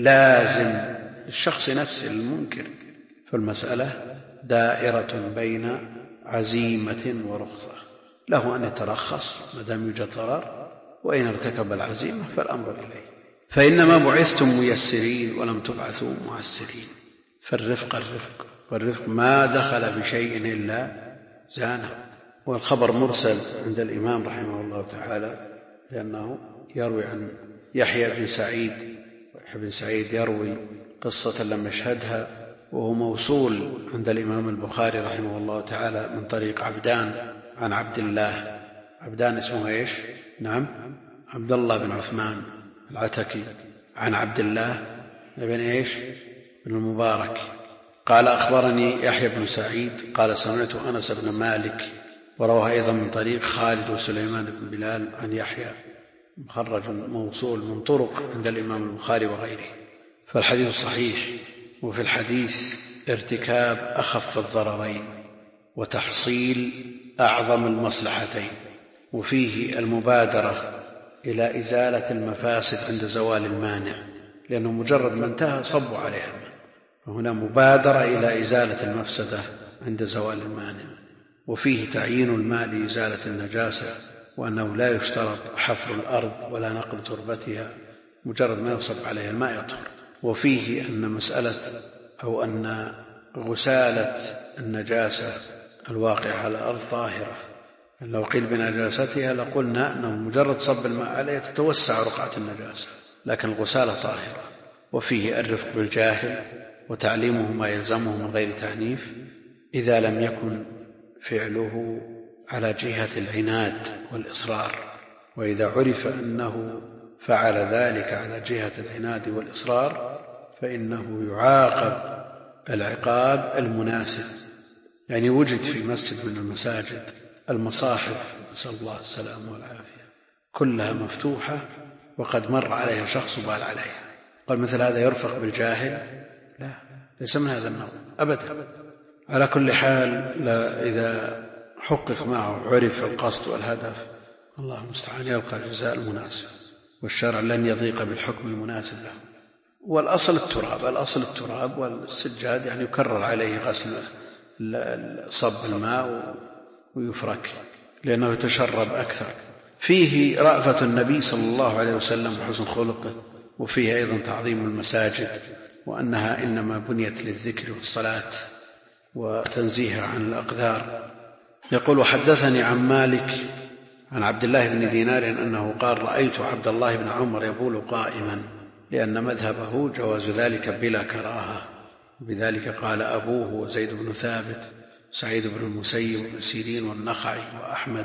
لازم للشخص نفسه المنكر، فالمسألة دائرة بين عزيمة ورخصة، له أن يترخص ما دام يوجد ضرر، وإن ارتكب العزيمة فالأمر إليه. فإنما بعثتم ميسرين ولم تبعثوا معسرين، فالرفق الرفق، والرفق ما دخل بشيء إلا زانه. والخبر مرسل عند الإمام رحمه الله تعالى، لأنه يروي عن يحيى بن سعيد، ويحيى بن سعيد يروي قصة لم يشهدها، وهو موصول عند الإمام البخاري رحمه الله تعالى من طريق عبدان عن عبد الله. عبدان اسمه إيش؟ نعم، عبد الله بن عثمان العتكي، عن عبد الله بن إيش؟ بن المبارك قال أخبرني يحيى بن سعيد قال سمعت أنس بن مالك، ورواه أيضا من طريق خالد وسليمان بن بلال عن يحيى، مخرج موصول من طرق عند الإمام البخاري وغيره، فالحديث صحيح. وفي الحديث ارتكاب أخف الضررين وتحصيل أعظم المصلحتين، وفيه المبادرة إلى إزالة المفاسد عند زوال المانع، لأنه مجرد ما انتهى صبوا عليها، فهنا مبادرة إلى إزالة المفسدة عند زوال المانع. وفيه تعيين الماء لإزالة النجاسة، وأنه لا يشترط حفر الأرض ولا نقل تربتها، مجرد ما يصب عليها الماء يطهر. وفيه أن مسألة أو أن غسالة النجاسة الواقعة على الأرض طاهرة، لو قيل بنجاستها لقلنا أنه مجرد صب الماء عليها تتوسع رقعة النجاسة، لكن الغسالة طاهرة. وفيه الرفق بالجاهل وتعليمه ما يلزمه من غير تعنيف، إذا لم يكن فعله على جهة العناد والإصرار، وإذا عرف أنه فعل ذلك على جهة العناد والإصرار فإنه يعاقب العقاب المناسب. يعني وجد في مسجد من المساجد المصاحف، نسأل الله السلامة والعافية، كلها مفتوحة وقد مر عليها شخص وبال عليها، قال مثل هذا يرفق بالجاهل؟ لا، ليس من هذا النوع أبدا. على كل حال إذا حقق معه عرف القصد والهدف، الله المستعان يلقى الجزاء المناسب، والشرع لن يضيق بالحكم المناسب له. والأصل التراب والسجاد يعني يكرر عليه غسل صب الماء ويفرك لأنه يتشرب أكثر. فيه رأفة النبي صلى الله عليه وسلم وحسن خلقه، وفيه أيضا تعظيم المساجد، وأنها إنما بنيت للذكر والصلاة وتنزيها عن الأقدار. يقول وحدثني عن مالك عن عبد الله بن دينار أنه قال رأيت عبد الله بن عمر يبول قائما، لأن مذهبه جواز ذلك بلا كراهة، وبذلك قال أبوه وزيد بن ثابت سعيد بن المسيب وابن سيرين والنخعي وأحمد.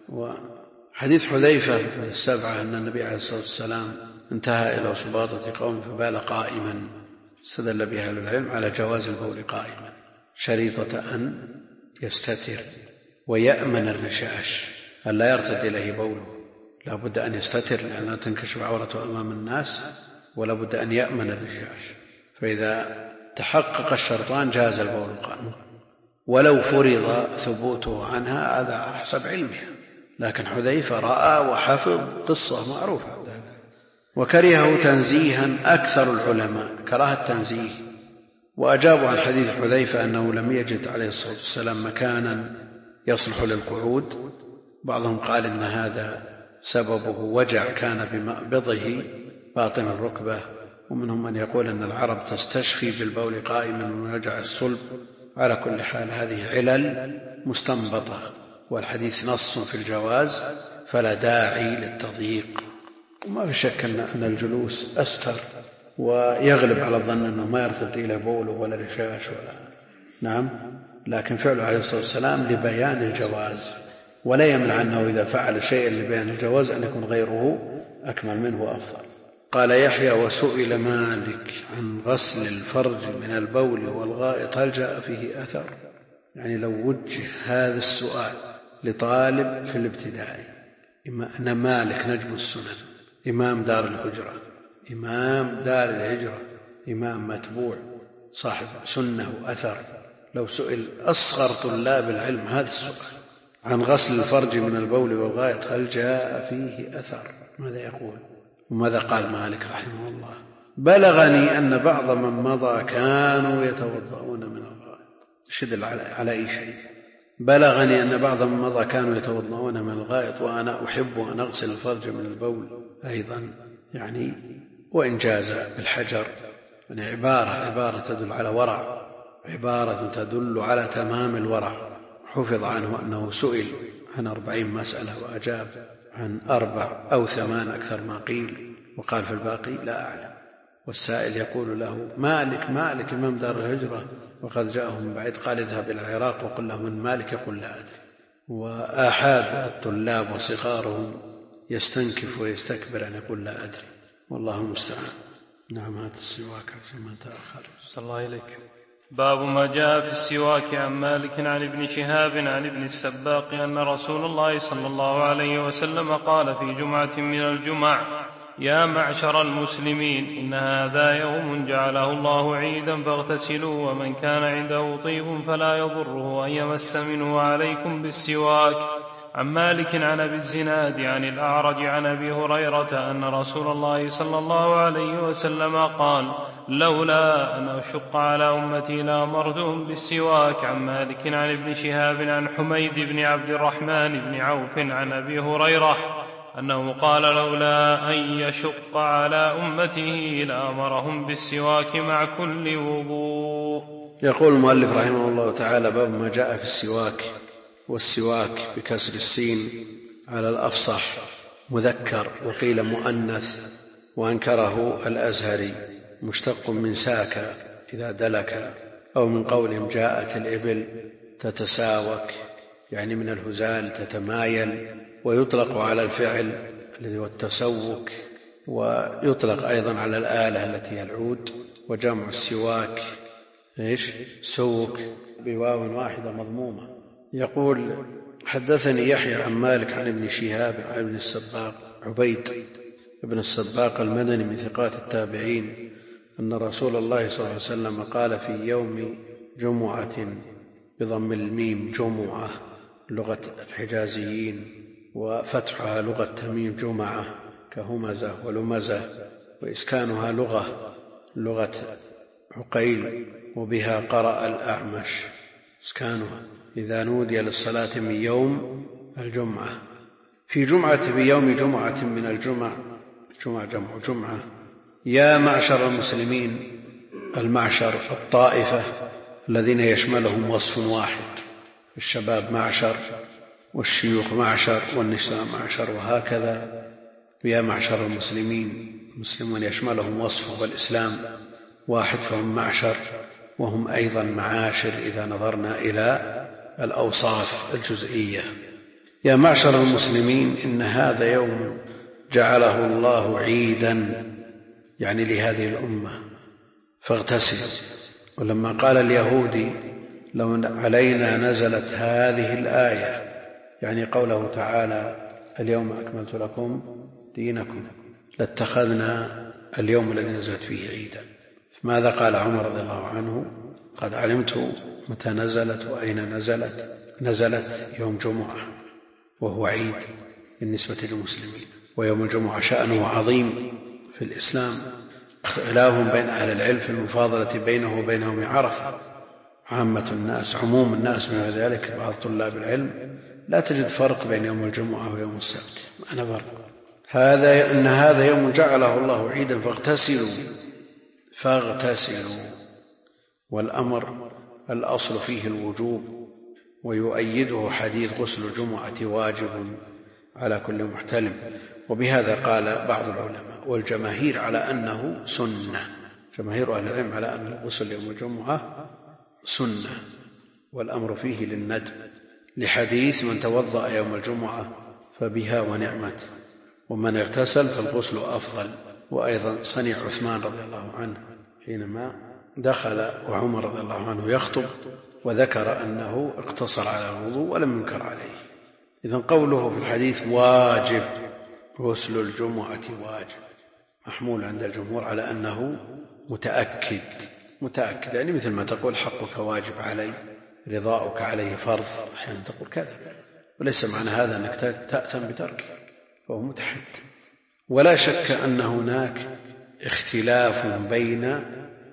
وحديث حذيفة السبعة أن النبي عليه الصلاة والسلام انتهى إلى سباطة قوم فبال قائما، استدل بها أهل العلم على جواز البول قائما، شريطة أن يستتر ويأمن الرشاش، أن لا يرتد إليه بوله، لا بد أن يستتر لأن لا تنكشف عورته أمام الناس، ولا بد أن يأمن الرشاش. فإذا تحقق الشرطان جاز البول قائما، ولو فرض ثبوته عنها هذا حسب علمها، لكن حذيفة رأى وحفظ قصة معروفة. وكرهه تنزيها أكثر العلماء كراهة التنزيه، وأجابوا عن حديث حذيفة أنه لم يجد عليه الصلاة والسلام مكانا يصلح للقعود. بعضهم قال إن هذا سببه وجع كان بمأبضه باطن الركبة، ومنهم من يقول أن العرب تستشفي بالبول قائما من وجع الصلب. على كل حال هذه علل مستنبطة، والحديث نص في الجواز فلا داعي للتضييق. وما في شك أن الجلوس أستر، ويغلب على الظن أنه ما يرتد إلى بوله ولا رشاش ولا نعم لكن فعله عليه الصلاة والسلام لبيان الجواز، ولا يمنع أنه إذا فعل شيئا لبيان الجواز أن يكون غيره أكمل منه وأفضل. قال يحيى: وسئل مالك عن غسل الفرج من البول والغائط هل جاء فيه أثر؟ يعني لو وجه هذا السؤال لطالب في الابتدائي، أن مالك نجم السنن، إمام دار الهجرة، إمام متبوع صاحب سنة وأثر، لو سئل أصغر طلاب العلم هذا السؤال عن غسل الفرج من البول والغائط هل جاء فيه أثر، ماذا يقول؟ وماذا قال مالك رحمه الله؟ بلغني أن بعض من مضى كانوا يتوضؤون من الغائط. شدل على أي شيء؟ بلغني أن بعض من مضى كانوا يتوضؤون من الغائط وأنا أحب أن أغسل الفرج من البول أيضا، يعني وإن جاز بالحجر، يعني عبارة تدل على ورع، عبارة تدل على تمام الورع. حفظ عنه أنه سئل عن 40 مسألة وأجاب عن 4 أو 8 أكثر ما قيل، وقال في الباقي لا أعلم. والسائل يقول له: مالك إمام دار الهجرة وقد جاءه من بعيد، قال: اذهب إلى العراق وقل له من مالك، يقول لا أدري. وآحاد الطلاب وصغارهم يستنكف ويستكبر أن يقول لا أدري، والله المستعان. نعم، هذا السواك عشان تأخر. صلى الله عليك. باب ما جاء في السواك. عن مالك عن ابن شهاب عن ابن السباق أن رسول الله صلى الله عليه وسلم قال في جمعة من الجمع: يا معشر المسلمين، إن هذا يوم جعله الله عيدا فاغتسلوا، ومن كان عنده طيب فلا يضره أن يمس منه، عليكم بالسواك. عن مالك عن أبي الزناد عن الأعرج عن أبي هريرة أن رسول الله صلى الله عليه وسلم قال: لولا أن أشق على أمتي لأمرتهم بالسواك. عن مالك عن ابن شهاب عن حميد بن عبد الرحمن بن عوف عن أبي هريرة أنه قال: لولا أن يشق على أمته لأمرهم بالسواك مع كل وضوء. يقول المؤلف رحمه الله تعالى: باب ما جاء في السواك. والسواك بكسر السين على الأفصح مذكر، وقيل مؤنث، وأنكره الأزهري، مشتق من ساك إذا دلك، أو من قولهم جاءت الإبل تتساوك، يعني من الهزال تتمايل. ويطلق على الفعل الذي هو التسوك، ويطلق أيضا على الآلة التي هي العود. وجمع السواك سوك بواو واحدة مضمومة. يقول: حدثني يحيى عن مالك عن ابن شهاب عن ابن السباق عبيد ابن السباق المدني من ثقات التابعين أن رسول الله صلى الله عليه وسلم قال في يوم جمعة بضم الميم جمعة لغة الحجازيين، وفتحها لغة تميم جمعة كهمزة ولمزة، وإسكانها لغة عقيل، وبها قرأ الأعمش إسكانها إذا نودي للصلاة من يوم الجمعة. في جمعة بيوم جمعة من الجمع، جمعة جمع جمعة. يا معشر المسلمين، المعشر الطائفة الذين يشملهم وصف واحد، الشباب معشر، والشيوخ معشر، والنساء معشر، وهكذا. يا معشر المسلمين، المسلمون يشملهم وصف، والإسلام واحد فهم معشر، وهم أيضا معاشر إذا نظرنا إلى الأوصاف الجزئية. يا معشر المسلمين، إن هذا يوم جعله الله عيدا، يعني لهذه الأمة، فاغتسلوا. ولما قال اليهودي: لو علينا نزلت هذه الآية، يعني قوله تعالى: اليوم أكملت لكم دينكم، لاتخذنا اليوم الذي نزلت فيه عيدا. ماذا قال عمر رضي الله عنه؟ قد علمت متى نزلت وأين نزلت يوم جمعة، وهو عيد بالنسبة للمسلمين. ويوم الجمعة شأنه عظيم في الإسلام. خلاف بين أهل العلم في المفاضلة بينه وبين يوم عرفة. عامة الناس، عموم الناس من ذلك، بعض طلاب العلم، لا تجد فرق بين يوم الجمعة ويوم السبت، أنا فرق. إن هذا يوم جعله الله عيدا فاغتسلوا. والأمر الأصل فيه الوجوب، ويؤيده حديث غسل الجمعة واجب على كل محتلم. وبهذا قال بعض العلماء، والجماهير على أنه سنة. جماهير أهل العلم على أن الغسل يوم الجمعة سنة، والأمر فيه للندب، لحديث من توضأ يوم الجمعة فبها ونعمت، ومن اغتسل فالغسل أفضل. وأيضا صنيع عثمان رضي الله عنه حينما دخل وعمر رضي الله عنه يخطب وذكر أنه اقتصر على الوضوء ولم ينكر عليه. إذن قوله في الحديث واجب، غسل الجمعة واجب، محمول عند الجمهور على أنه متأكد، يعني مثل ما تقول حقك واجب علي، رضاؤك عليه فرض، أحيانا تقول كذا، وليس معنى هذا أنك تأثم بتركه، فهو متحد. ولا شك أن هناك اختلاف بين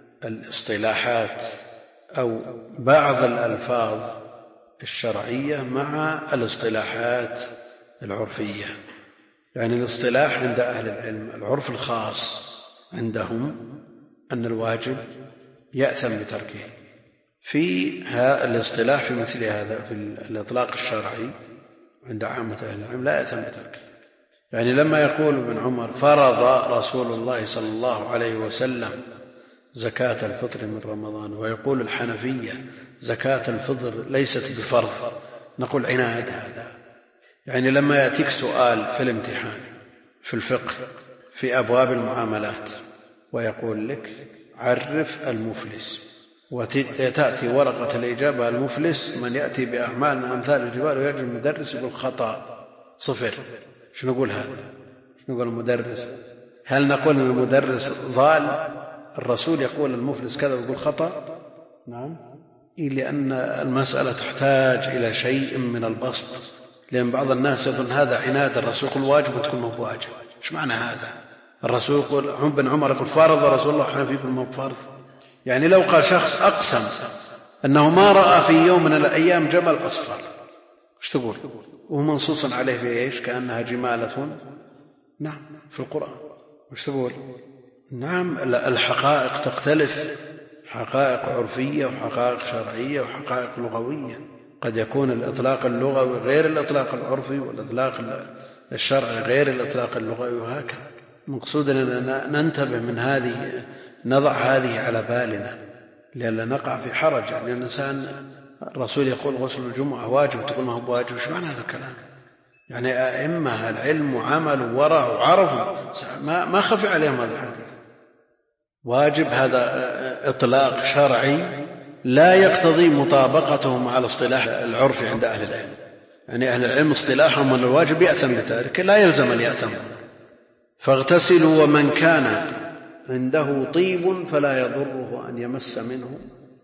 الاصطلاحات أو بعض الألفاظ الشرعية مع الاصطلاحات العرفية. يعني الاصطلاح عند أهل العلم، العرف الخاص عندهم أن الواجب يأثم بتركه. في الاصطلاح في مثل هذا في الإطلاق الشرعي عند عامة أهل العلم لا يأثم بتركه. يعني لما يقول ابن عمر فرض رسول الله صلى الله عليه وسلم زكاة الفطر من رمضان، ويقول الحنفية زكاة الفطر ليست بفرض، نقول عناد هذا. يعني لما يأتيك سؤال في الامتحان في الفقه في أبواب المعاملات ويقول لك عرف المفلس، وتأتي ورقة الإجابة المفلس من يأتي بأعمال أمثال الجبال ويجري المدرس بالخطأ 0، شو نقول هذا؟ شو نقول المدرس؟ هل نقول أن المدرس ضال؟ الرسول يقول المفلس كذا ويقول خطأ؟ نعم، لأن المسألة تحتاج إلى شيء من البسط، لأن بعض الناس يظن هذا عناد، الرسول يقول واجب وتكون مو واجب. ايش معنى هذا؟ الرسول يقول ابن عمر يقول فرض رسول الله حنفي يقول مو فرض. يعني لو قال شخص أقسم أنه ما رأى في يوم من الأيام جمل أصفر، ايش تقول؟ وهو منصوص عليه في ايش؟ كأنها جمالة نعم في القرآن، ايش تقول؟ نعم، الحقائق تختلف، حقائق عرفية وحقائق شرعية وحقائق لغوية. قد يكون الإطلاق اللغوي غير الإطلاق العرفي، والإطلاق الشرعي غير الإطلاق اللغوي، وهكذا. مقصود أن ننتبه من هذه، نضع هذه على بالنا لئلا نقع في حرج. يعني الإنسان الرسول يقول غسل الجمعة واجب تقول ما هو واجب، ايش معنى هذا الكلام؟ يعني أئمة العلم وعملوا ورعوا وعرفوا ما خفي عليهم هذا الحديث. واجب هذا إطلاق شرعي لا يقتضي مطابقته مع الاصطلاح العرفي عند أهل العلم. يعني أهل العلم اصطلاحهم أن الواجب يأثم بتاركه، لا يلزم أن يأثم. فاغتسلوا ومن كان عنده طيب فلا يضره أن يمس منه.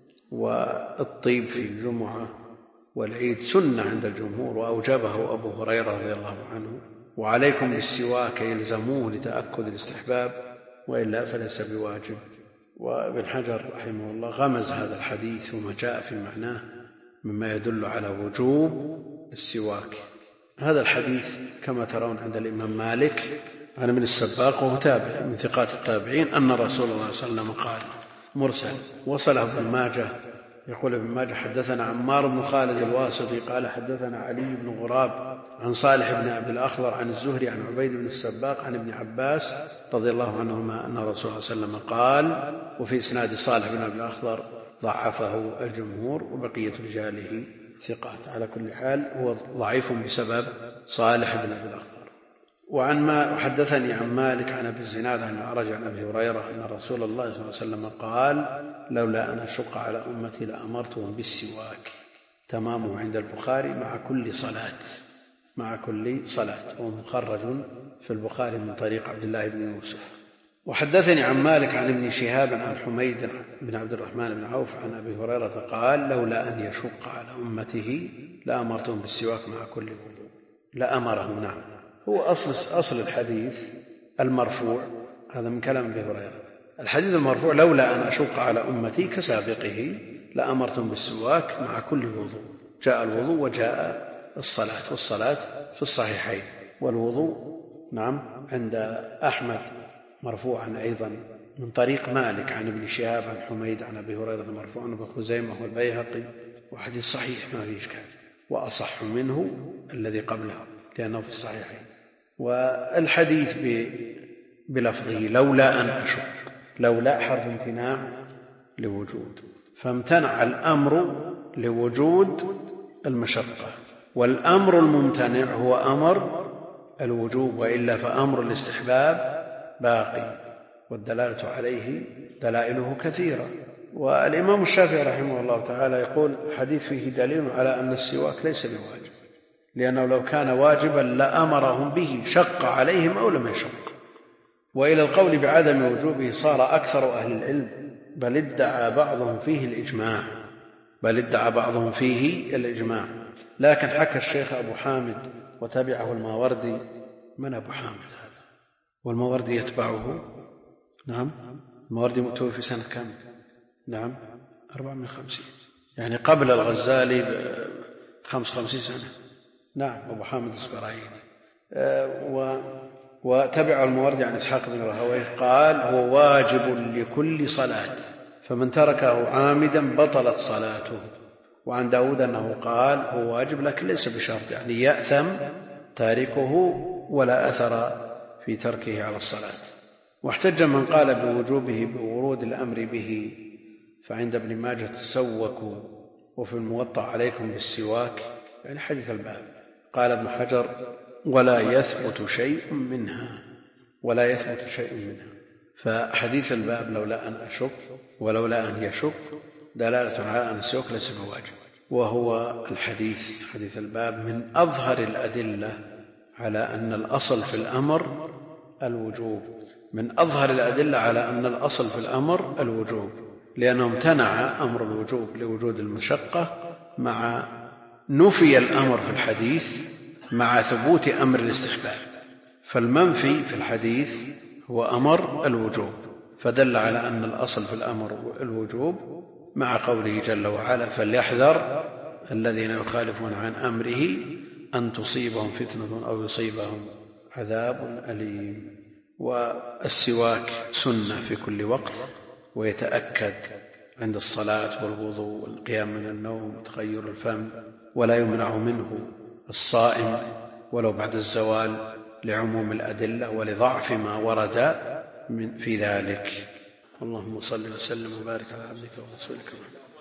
والطيب في الجمعة والعيد سنة عند الجمهور، وأوجبه أبو هريرة رضي الله عنه. وعليكم بالسواك يلزموه لتأكد الاستحباب، وإلا فليس بواجب. وابن حجر رحمه الله غمز هذا الحديث وما جاء في معناه مما يدل على وجوب السواك. هذا الحديث كما ترون عند الإمام مالك عن ابن السباق وهو تابع من ثقات التابعين أن رسول الله صلى الله عليه وسلم قال مرسل، وصله ابن ماجه. يقول ابن ماجه حدثنا عمار بن خالد الواسطي قال حدثنا علي بن غراب عن صالح بن أبي الأخضر عن الزهري عن عبيد بن السباق عن ابن عباس رضي الله عنهما أن رسول الله صلى الله عليه وسلم قال. وفي إسناد صالح بن أبي الأخضر ضعفه الجمهور وبقية رجاله ثقات. على كل حال هو ضعيف بسبب صالح بن أبي الأخضر. وعن ما حدثني عن مالك عن أبي الزناد عن الأعرج عن أبي هريرة أن رسول الله صلى الله عليه وسلم قال لولا أن أشق على أمتي لأمرتهم بالسواك. تمامه عند البخاري مع كل صلاة ومخرج في البخاري من طريق عبد الله بن يوسف. وحدثني عن مالك عن ابن شهاب عن حميد بن عبد الرحمن بن عوف عن أبي هريرة قال لولا أن يشق على أمته لأمرتهم بالسواك مع كل وضوء. لأمرهم، نعم، هو أصل الحديث المرفوع هذا من كلام أبي هريرة. الحديث المرفوع لولا أن أشق على أمتي كسابقه لأمرتهم بالسواك مع كل وضوء. جاء الوضوء وجاء الصلاة، والصلاة في الصحيحين، والوضوء نعم عند أحمد مرفوعا أيضا من طريق مالك عن ابن شهاب عن حميد عن أبي هريرة مرفوعا وابن خزيمة والبيهقي، وحديث صحيح ما فيه إشكال، وأصح منه الذي قبله لأنه في الصحيحين. والحديث بلفظه لولا أن أشق، لولا حرف امتناع لوجود، فامتنع الأمر لوجود المشقة، والأمر الممتنع هو أمر الوجوب، وإلا فأمر الاستحباب باقي، والدلالة عليه دلائله كثيرة. والإمام الشافعي رحمه الله تعالى يقول الحديث فيه دليل على أن السواك ليس بواجب، لأنه لو كان واجبا لأمرهم به، شق عليهم أو لم يشق. وإلى القول بعدم وجوبه صار أكثر أهل العلم، بل ادعى بعضهم فيه الإجماع. لكن حكى الشيخ أبو حامد وتبعه الماوردي. من أبو حامد هذا؟ والماوردي يتبعه؟ نعم، الماوردي متوفي سنة كم؟ نعم 450، يعني قبل الغزالي ب55 سنة. نعم، أبو حامد الإسفرايني. وتبع الماوردي عن إسحاق بن راهويه قال هو واجب لكل صلاة، فمن تركه عامدا بطلت صلاته. وعن داود أنه قال هو واجب لكن ليس بشرط، يعني يأثم تاركه ولا أثر في تركه على الصلاة. واحتج من قال بوجوبه بورود الأمر به، فعند ابن ماجه تسوكوا، وفي الموطأ عليكم بالسواك، يعني حديث الباب. قال ابن حجر ولا يثبت شيء منها. فحديث الباب لولا أن أشك ولولا أن يشك دلالة على أن السواك ليس بواجب، وهو حديث الباب من أظهر الأدلة على أن الأصل في الأمر الوجوب، لأنه امتنع أمر الوجوب لوجود المشقة، مع نفي الأمر في الحديث مع ثبوت أمر الاستحباب. فالمنفي في الحديث هو أمر الوجوب، فدل على أن الأصل في الأمر الوجوب، مع قوله جل وعلا فليحذر الذين يخالفون عن أمره أن تصيبهم فتنة أو يصيبهم عذاب أليم. والسواك سنة في كل وقت، ويتأكد عند الصلاة والوضوء والقيام من النوم وتغير الفم، ولا يمنع منه الصائم ولو بعد الزوال، لعموم الأدلة ولضعف ما ورد في ذلك. اللهم صل وسلم وبارك على عبدك ورسولك محمد.